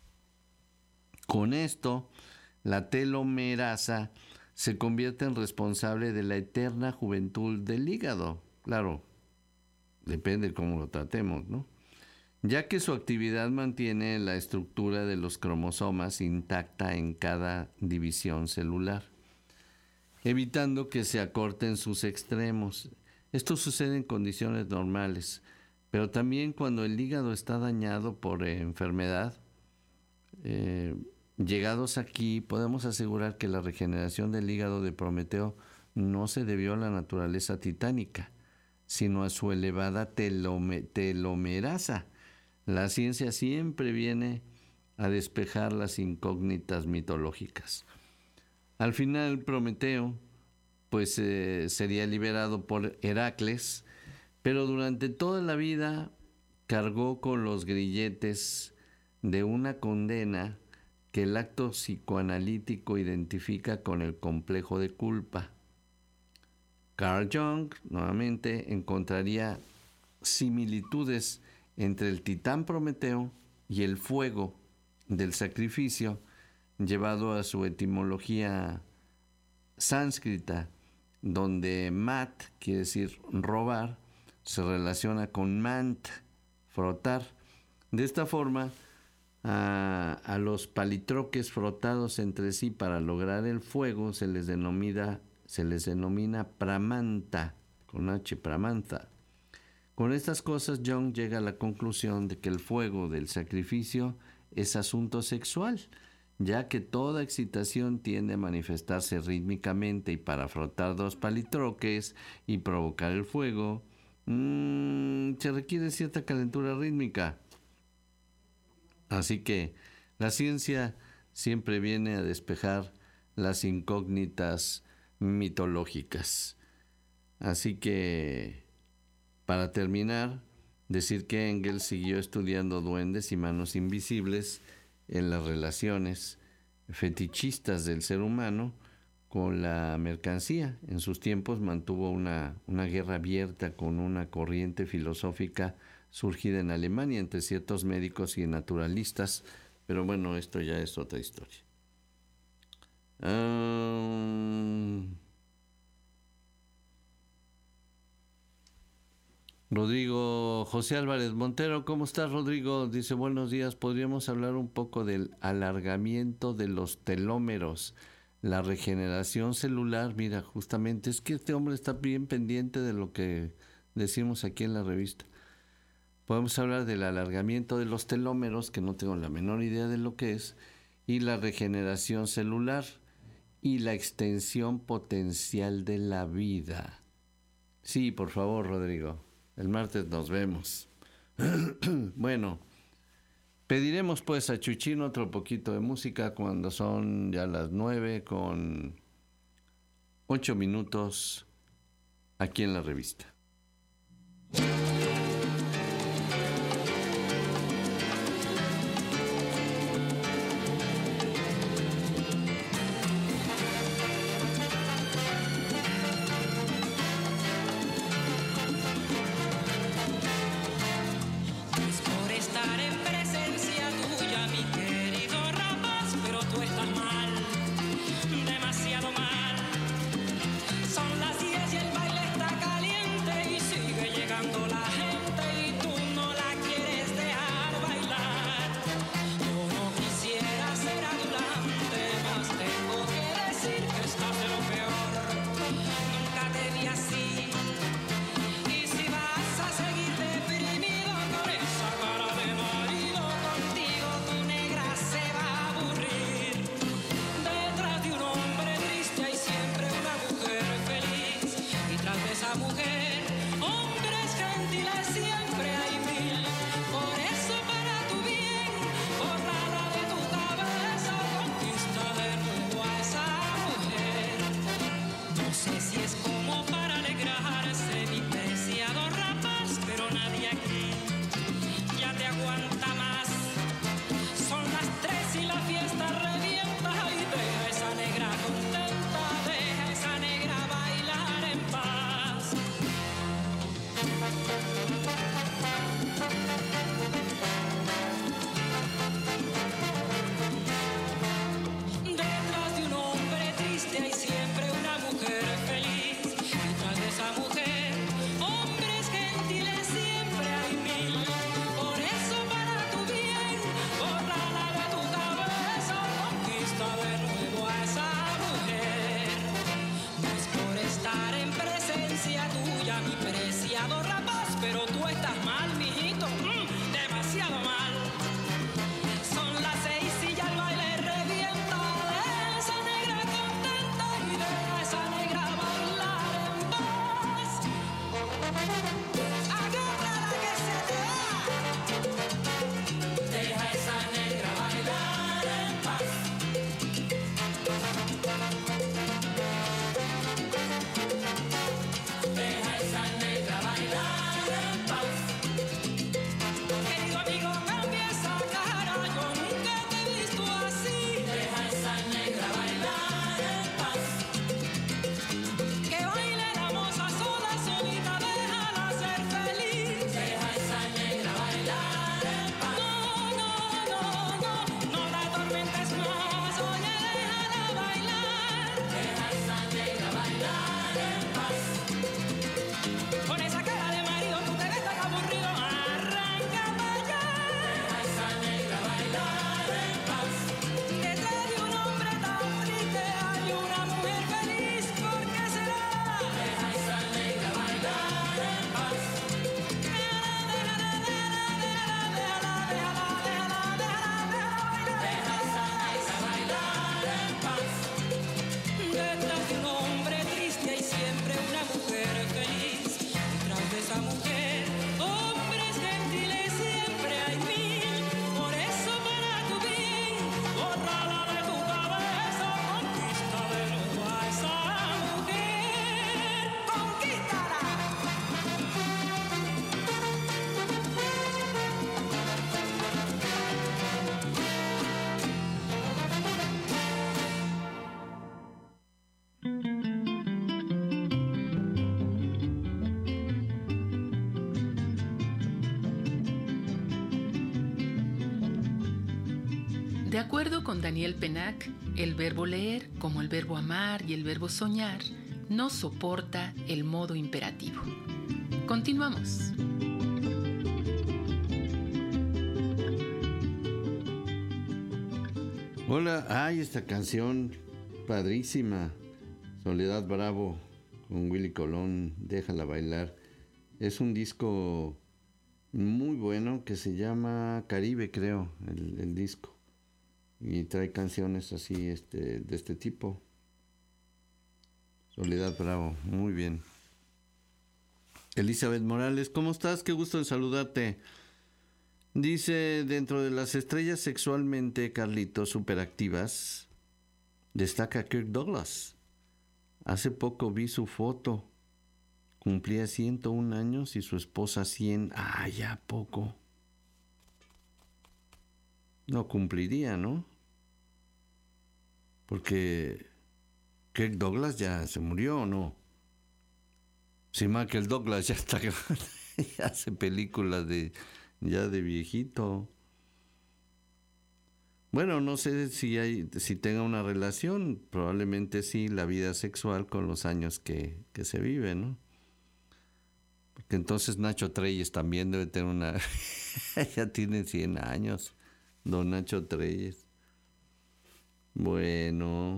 Con esto, la telomerasa se convierte en responsable de la eterna juventud del hígado. Claro, depende de cómo lo tratemos, ¿no? Ya que su actividad mantiene la estructura de los cromosomas intacta en cada división celular, evitando que se acorten sus extremos. Esto sucede en condiciones normales, pero también cuando el hígado está dañado por eh, enfermedad. Eh, llegados aquí, podemos asegurar que la regeneración del hígado de Prometeo no se debió a la naturaleza titánica, sino a su elevada telome, telomerasa. La ciencia siempre viene a despejar las incógnitas mitológicas. Al final, Prometeo, pues eh, sería liberado por Heracles, pero durante toda la vida cargó con los grilletes de una condena que el acto psicoanalítico identifica con el complejo de culpa. Carl Jung, nuevamente, encontraría similitudes entre el titán Prometeo y el fuego del sacrificio, llevado a su etimología sánscrita, donde mat quiere decir robar, se relaciona con mant, frotar. De esta forma, a, a los palitroques frotados entre sí para lograr el fuego se les denomina, se les denomina pramanta, con H, pramanta. Con estas cosas, Jung llega a la conclusión de que el fuego del sacrificio es asunto sexual, ya que toda excitación tiende a manifestarse rítmicamente y para frotar dos palitroques y provocar el fuego, mmm, se requiere cierta calentura rítmica. Así que la ciencia siempre viene a despejar las incógnitas mitológicas. Así que, para terminar, decir que Engels siguió estudiando duendes y manos invisibles en las relaciones fetichistas del ser humano con la mercancía. En sus tiempos mantuvo una, una guerra abierta con una corriente filosófica surgida en Alemania entre ciertos médicos y naturalistas, pero bueno, esto ya es otra historia. Um... Rodrigo José Álvarez Montero, ¿cómo estás, Rodrigo? Dice, buenos días, ¿podríamos hablar un poco del alargamiento de los telómeros, la regeneración celular? Mira, justamente, es que este hombre está bien pendiente de lo que decimos aquí en la revista. Podemos hablar del alargamiento de los telómeros, que no tengo la menor idea de lo que es, y la regeneración celular y la extensión potencial de la vida. Sí, por favor, Rodrigo. El martes nos vemos. Bueno, pediremos pues a Chuchín otro poquito de música cuando son ya las nueve con ocho minutos aquí en la revista. Demasiado mal. De acuerdo con Daniel Pennack, el verbo leer, como el verbo amar y el verbo soñar, no soporta el modo imperativo. Continuamos. Hola, ay, esta canción padrísima, Soledad Bravo con Willy Colón, Déjala Bailar. Es un disco muy bueno que se llama Caribe, creo, el, el disco. Y trae canciones así, este, de este tipo. Soledad Bravo, muy bien. Elizabeth Morales, ¿cómo estás? Qué gusto en saludarte. Dice, dentro de las estrellas sexualmente, Carlitos, superactivas, destaca Kirk Douglas. Hace poco vi su foto. Cumplía ciento un años y su esposa cien. Ah, ya poco. No cumpliría, ¿no? Porque Kirk Douglas ya se murió, ¿o no? Si Michael Douglas ya está grande, ya hace películas de, ya de viejito. Bueno, no sé si hay, si tenga una relación, probablemente sí, la vida sexual con los años que, que se vive, ¿no? Porque entonces Nacho Treyes también debe tener una, ya tiene cien años. Don Nacho Treyes. Bueno.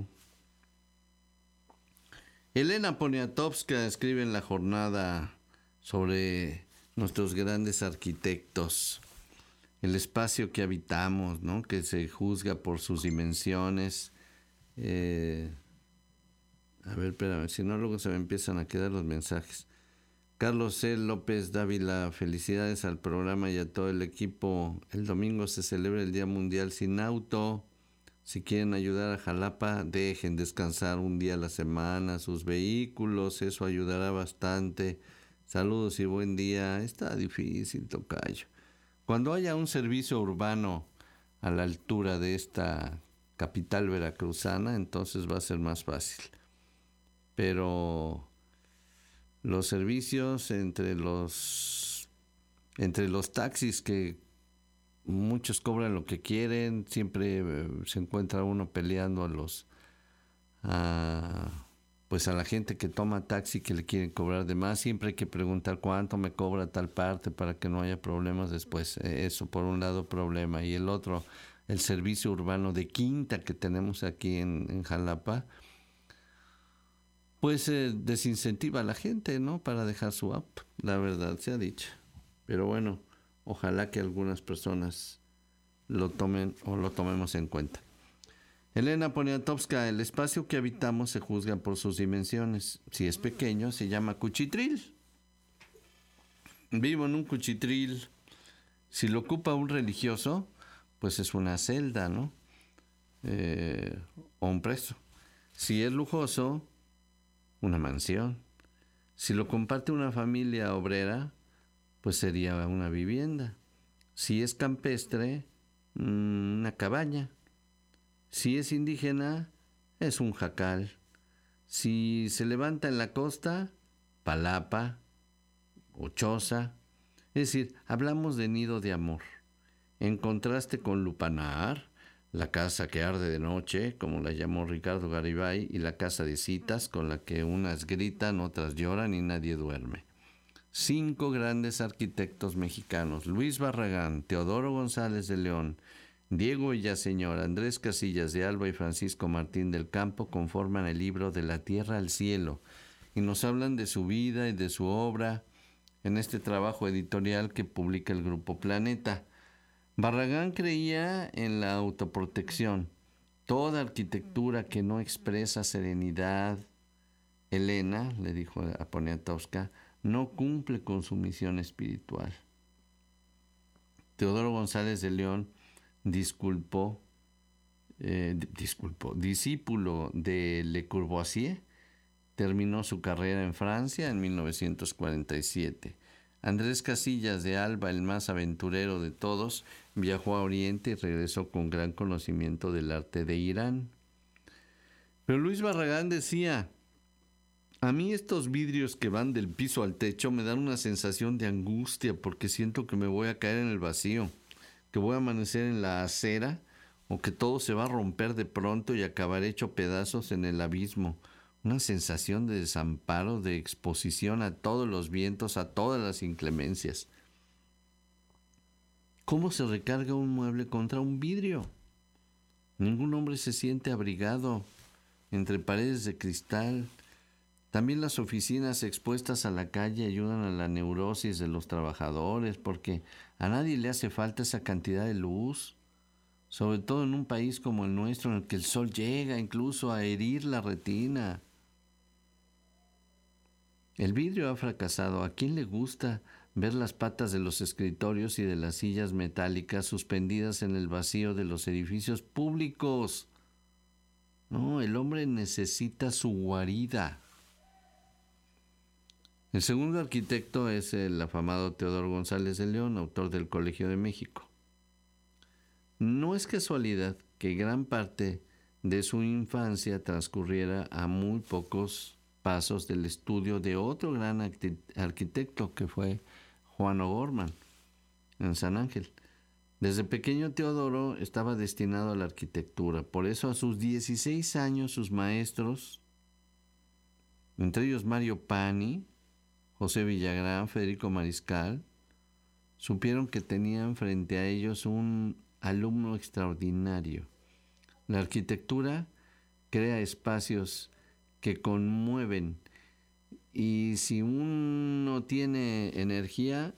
Elena Poniatowska escribe en La Jornada sobre nuestros grandes arquitectos. El espacio que habitamos, ¿no? Que se juzga por sus dimensiones. Eh, a ver, espérame, si no luego se me empiezan a quedar los mensajes. Carlos C. López Dávila, felicidades al programa y a todo el equipo. El domingo se celebra el Día Mundial Sin Auto. Si quieren ayudar a Jalapa, dejen descansar un día a la semana sus vehículos, eso ayudará bastante. Saludos y buen día. Está difícil, tocayo. Cuando haya un servicio urbano a la altura de esta capital veracruzana, entonces va a ser más fácil. Pero los servicios entre los entre los taxis, que muchos cobran lo que quieren, siempre eh, se encuentra uno peleando a los a, pues a la gente que toma taxi, que le quieren cobrar de más. Siempre hay que preguntar cuánto me cobra tal parte para que no haya problemas después. Eso por un lado, problema. Y el otro, el servicio urbano de Quinta que tenemos aquí en, en Jalapa, pues eh, desincentiva a la gente, ¿no? Para dejar su app, la verdad se ha dicho. Pero bueno, ojalá que algunas personas lo tomen o lo tomemos en cuenta. Elena Poniatowska, el espacio que habitamos se juzga por sus dimensiones. Si es pequeño, se llama cuchitril. Vivo en un cuchitril. Si lo ocupa un religioso, pues es una celda, ¿no? Eh, o un preso. Si es lujoso, una mansión. Si lo comparte una familia obrera, pues sería una vivienda. Si es campestre, una cabaña. Si es indígena, es un jacal. Si se levanta en la costa, palapa o choza. Es decir, hablamos de nido de amor. En contraste con lupanar, la casa que arde de noche, como la llamó Ricardo Garibay, y la casa de citas, con la que unas gritan, otras lloran y nadie duerme. Cinco grandes arquitectos mexicanos: Luis Barragán, Teodoro González de León, Diego Villaseñor, Andrés Casillas de Alba y Francisco Martín del Campo, conforman el libro De la Tierra al Cielo y nos hablan de su vida y de su obra en este trabajo editorial que publica el Grupo Planeta. Barragán creía en la autoprotección. Toda arquitectura que no expresa serenidad, Elena, le dijo a Poniatowska, no cumple con su misión espiritual. Teodoro González de León, disculpó, eh, disculpó, discípulo de Le Corbusier, terminó su carrera en Francia en mil novecientos cuarenta y siete. Andrés Casillas de Alba, el más aventurero de todos, viajó a Oriente y regresó con gran conocimiento del arte de Irán. Pero Luis Barragán decía: a mí estos vidrios que van del piso al techo me dan una sensación de angustia porque siento que me voy a caer en el vacío, que voy a amanecer en la acera o que todo se va a romper de pronto y acabar hecho pedazos en el abismo. Una sensación de desamparo, de exposición a todos los vientos, a todas las inclemencias. ¿Cómo se recarga un mueble contra un vidrio? Ningún hombre se siente abrigado entre paredes de cristal. También las oficinas expuestas a la calle ayudan a la neurosis de los trabajadores, porque a nadie le hace falta esa cantidad de luz, sobre todo en un país como el nuestro, en el que el sol llega incluso a herir la retina. El vidrio ha fracasado. ¿A quién le gusta ver las patas de los escritorios y de las sillas metálicas suspendidas en el vacío de los edificios públicos? No, el hombre necesita su guarida. El segundo arquitecto es el afamado Teodoro González de León, autor del Colegio de México. No es casualidad que gran parte de su infancia transcurriera a muy pocos pasos del estudio de otro gran arquitecto que fue Juan O'Gorman en San Ángel. Desde pequeño Teodoro estaba destinado a la arquitectura. Por eso a sus dieciséis años sus maestros, entre ellos Mario Pani, José Villagrán, Federico Mariscal, supieron que tenían frente a ellos un alumno extraordinario. La arquitectura crea espacios que conmueven, y si uno tiene energía,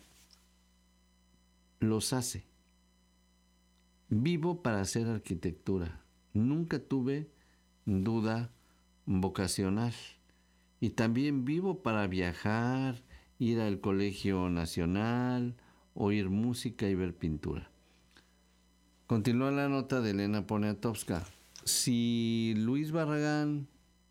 los hace. Vivo para hacer arquitectura. Nunca tuve duda vocacional. Y también vivo para viajar, ir al Colegio Nacional, oír música y ver pintura. Continúa la nota de Elena Poniatowska. Si Luis Barragán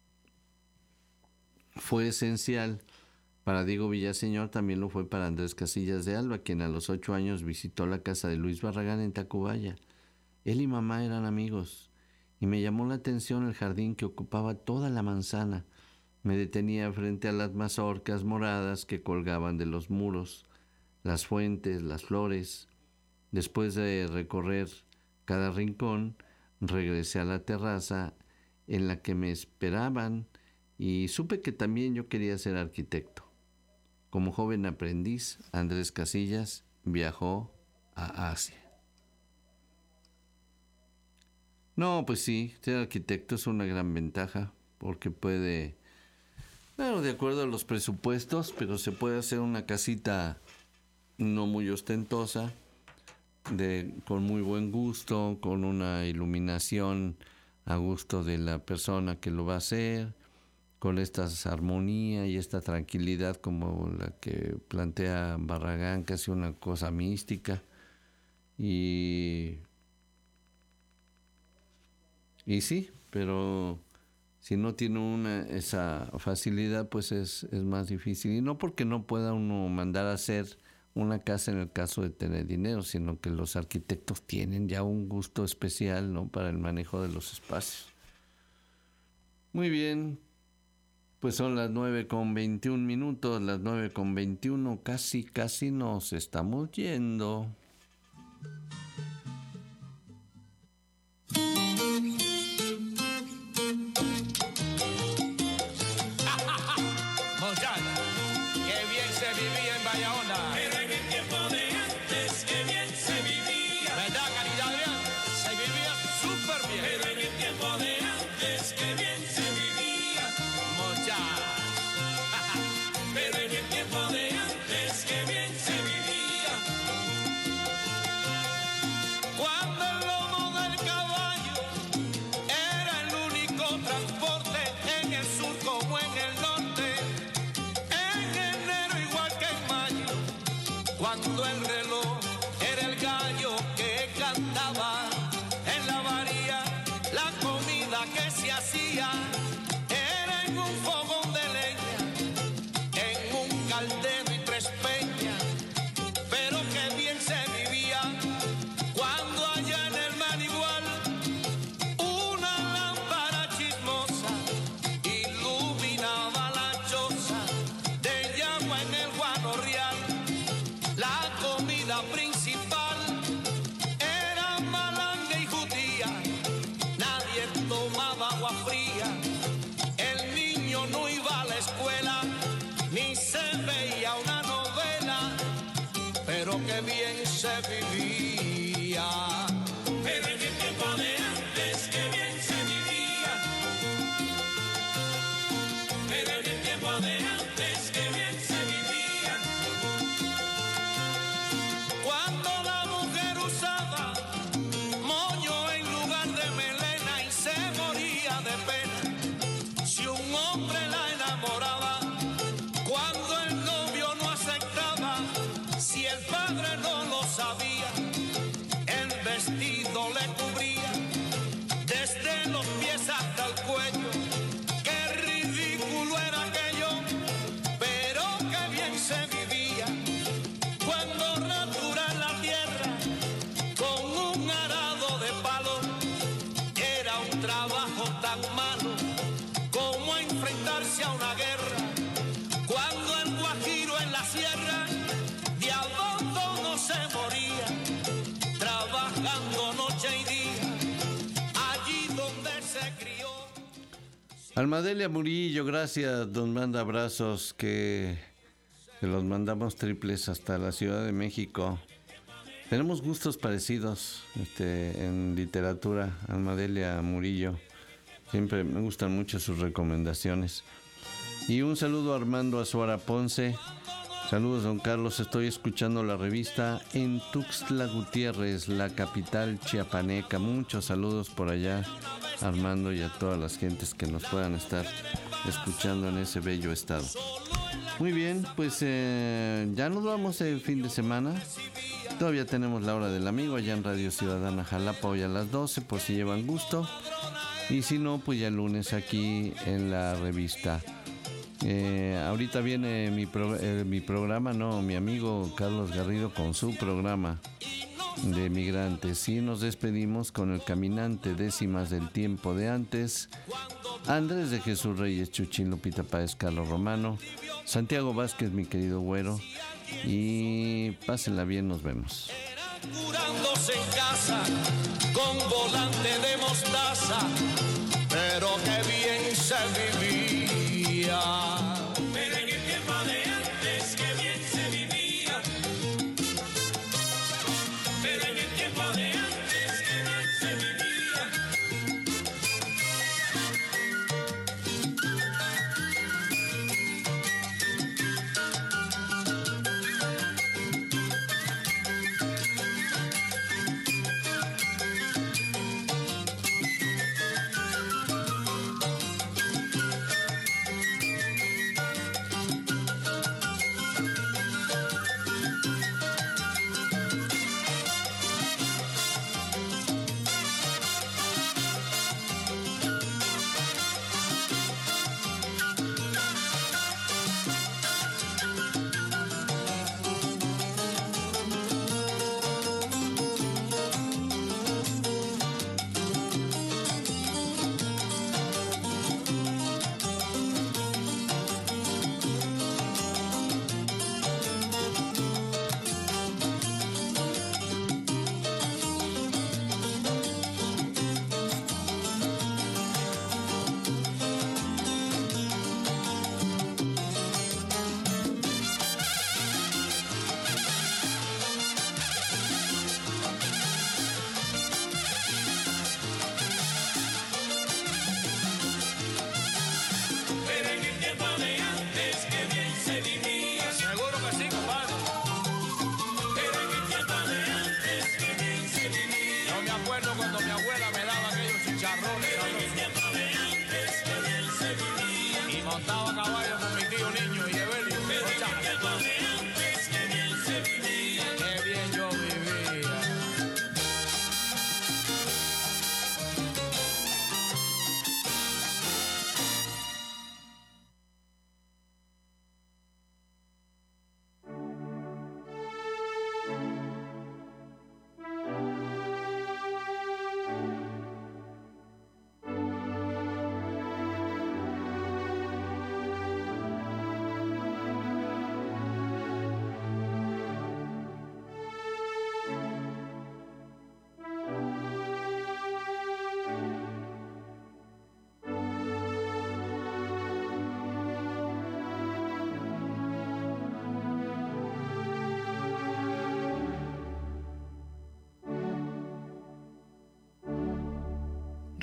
fue esencial para Diego Villaseñor, también lo fue para Andrés Casillas de Alba, quien a los ocho años visitó la casa de Luis Barragán en Tacubaya. Él y mamá eran amigos, y me llamó la atención el jardín que ocupaba toda la manzana. Me detenía frente a las mazorcas moradas que colgaban de los muros, las fuentes, las flores. Después de recorrer cada rincón, regresé a la terraza en la que me esperaban y supe que también yo quería ser arquitecto. Como joven aprendiz, Andrés Casillas viajó a Asia. No, pues sí, ser arquitecto es una gran ventaja porque puede, claro, de acuerdo a los presupuestos, pero se puede hacer una casita no muy ostentosa, de, con muy buen gusto, con una iluminación a gusto de la persona que lo va a hacer, con esta armonía y esta tranquilidad como la que plantea Barragán, casi una cosa mística. Y, y sí, pero si no tiene una esa facilidad, pues es, es más difícil. Y no porque no pueda uno mandar a hacer una casa en el caso de tener dinero, sino que los arquitectos tienen ya un gusto especial, ¿no?, para el manejo de los espacios. Muy bien, pues son las nueve con veintiún minutos, las nueve con veintiuno, casi, casi nos estamos yendo. La que bien se vivía. Pero en el tiempo de antes que bien se vivía. Pero en el tiempo de antes que bien se vivía. Cuando la mujer usaba moño en lugar de melena y se moría de pena si un hombre la enamoraba. Cuando el novio no aceptaba, si el padre no lo sabía, el vestido le cubría desde los pies hasta el cuello. Qué ridículo era aquello, pero qué bien se vivía. Cuando ratura la tierra con un arado de palo, era un trabajo tan malo como enfrentarse a una guerra. Cuando el guajiro en la sierra de abandono se moría, trabajando noche y día, allí donde se crió. Almadelia Murillo, gracias, nos manda abrazos que, que los mandamos triples hasta la Ciudad de México. Tenemos gustos parecidos este, en literatura, Almadelia Murillo. Siempre me gustan mucho sus recomendaciones. Y un saludo a Armando Azuara Ponce. Saludos, don Carlos. Estoy escuchando la revista en Tuxtla Gutiérrez, la capital chiapaneca. Muchos saludos por allá, Armando, y a todas las gentes que nos puedan estar escuchando en ese bello estado. Muy bien, pues eh, ya nos vamos el fin de semana. Todavía tenemos la hora del amigo allá en Radio Ciudadana Jalapa hoy a las doce, por si llevan gusto. Y si no, pues ya el lunes aquí en la revista. Eh, ahorita viene mi, pro, eh, mi programa, no, mi amigo Carlos Garrido con su programa de migrantes. Y nos despedimos con el caminante, décimas del tiempo de antes, Andrés de Jesús Reyes, Chuchín, Lupita Páez, Carlos Romano, Santiago Vázquez, mi querido güero, y pásenla bien, nos vemos. Curándose en casa con volante de mostaza, pero qué bien se vivía. Pero en el tiempo de antes qué bien se vivía. Pero en el tiempo de antes qué bien se vivía.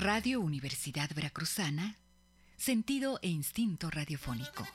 Radio Universidad Veracruzana, sentido e instinto radiofónico.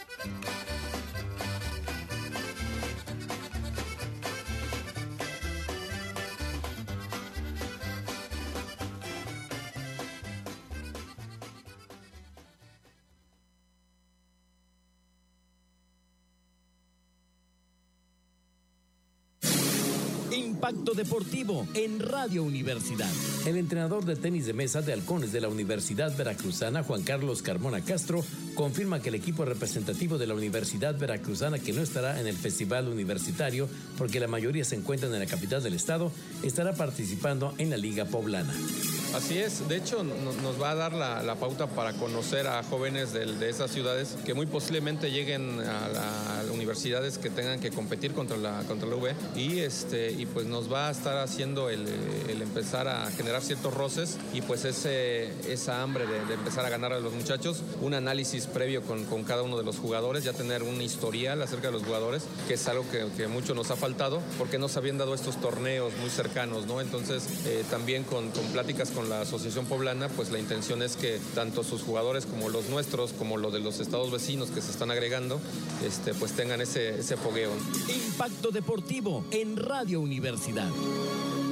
Impacto Deportivo en Radio Universidad. El entrenador de tenis de mesa de halcones de la Universidad Veracruzana, Juan Carlos Carmona Castro, confirma que el equipo representativo de la Universidad Veracruzana, que no estará en el Festival Universitario porque la mayoría se encuentran en la capital del estado, estará participando en la Liga Poblana. Así es, de hecho no, nos va a dar la, la pauta para conocer a jóvenes de, de esas ciudades que muy posiblemente lleguen a, la, a las universidades que tengan que competir contra la, contra la U B y, este, y pues nos va a estar haciendo el, el empezar a generar ciertos roces y pues ese, esa hambre de, de empezar a ganar a los muchachos, un análisis previo con, con cada uno de los jugadores, ya tener un historial acerca de los jugadores, que es algo que, que mucho nos ha faltado porque no se habían dado estos torneos muy cercanos, ¿no? Entonces eh, también con, con pláticas con la Asociación Poblana, pues la intención es que tanto sus jugadores como los nuestros, como los de los estados vecinos que se están agregando, este, pues tengan ese, ese fogueo. Impacto Deportivo en Radio Universidad.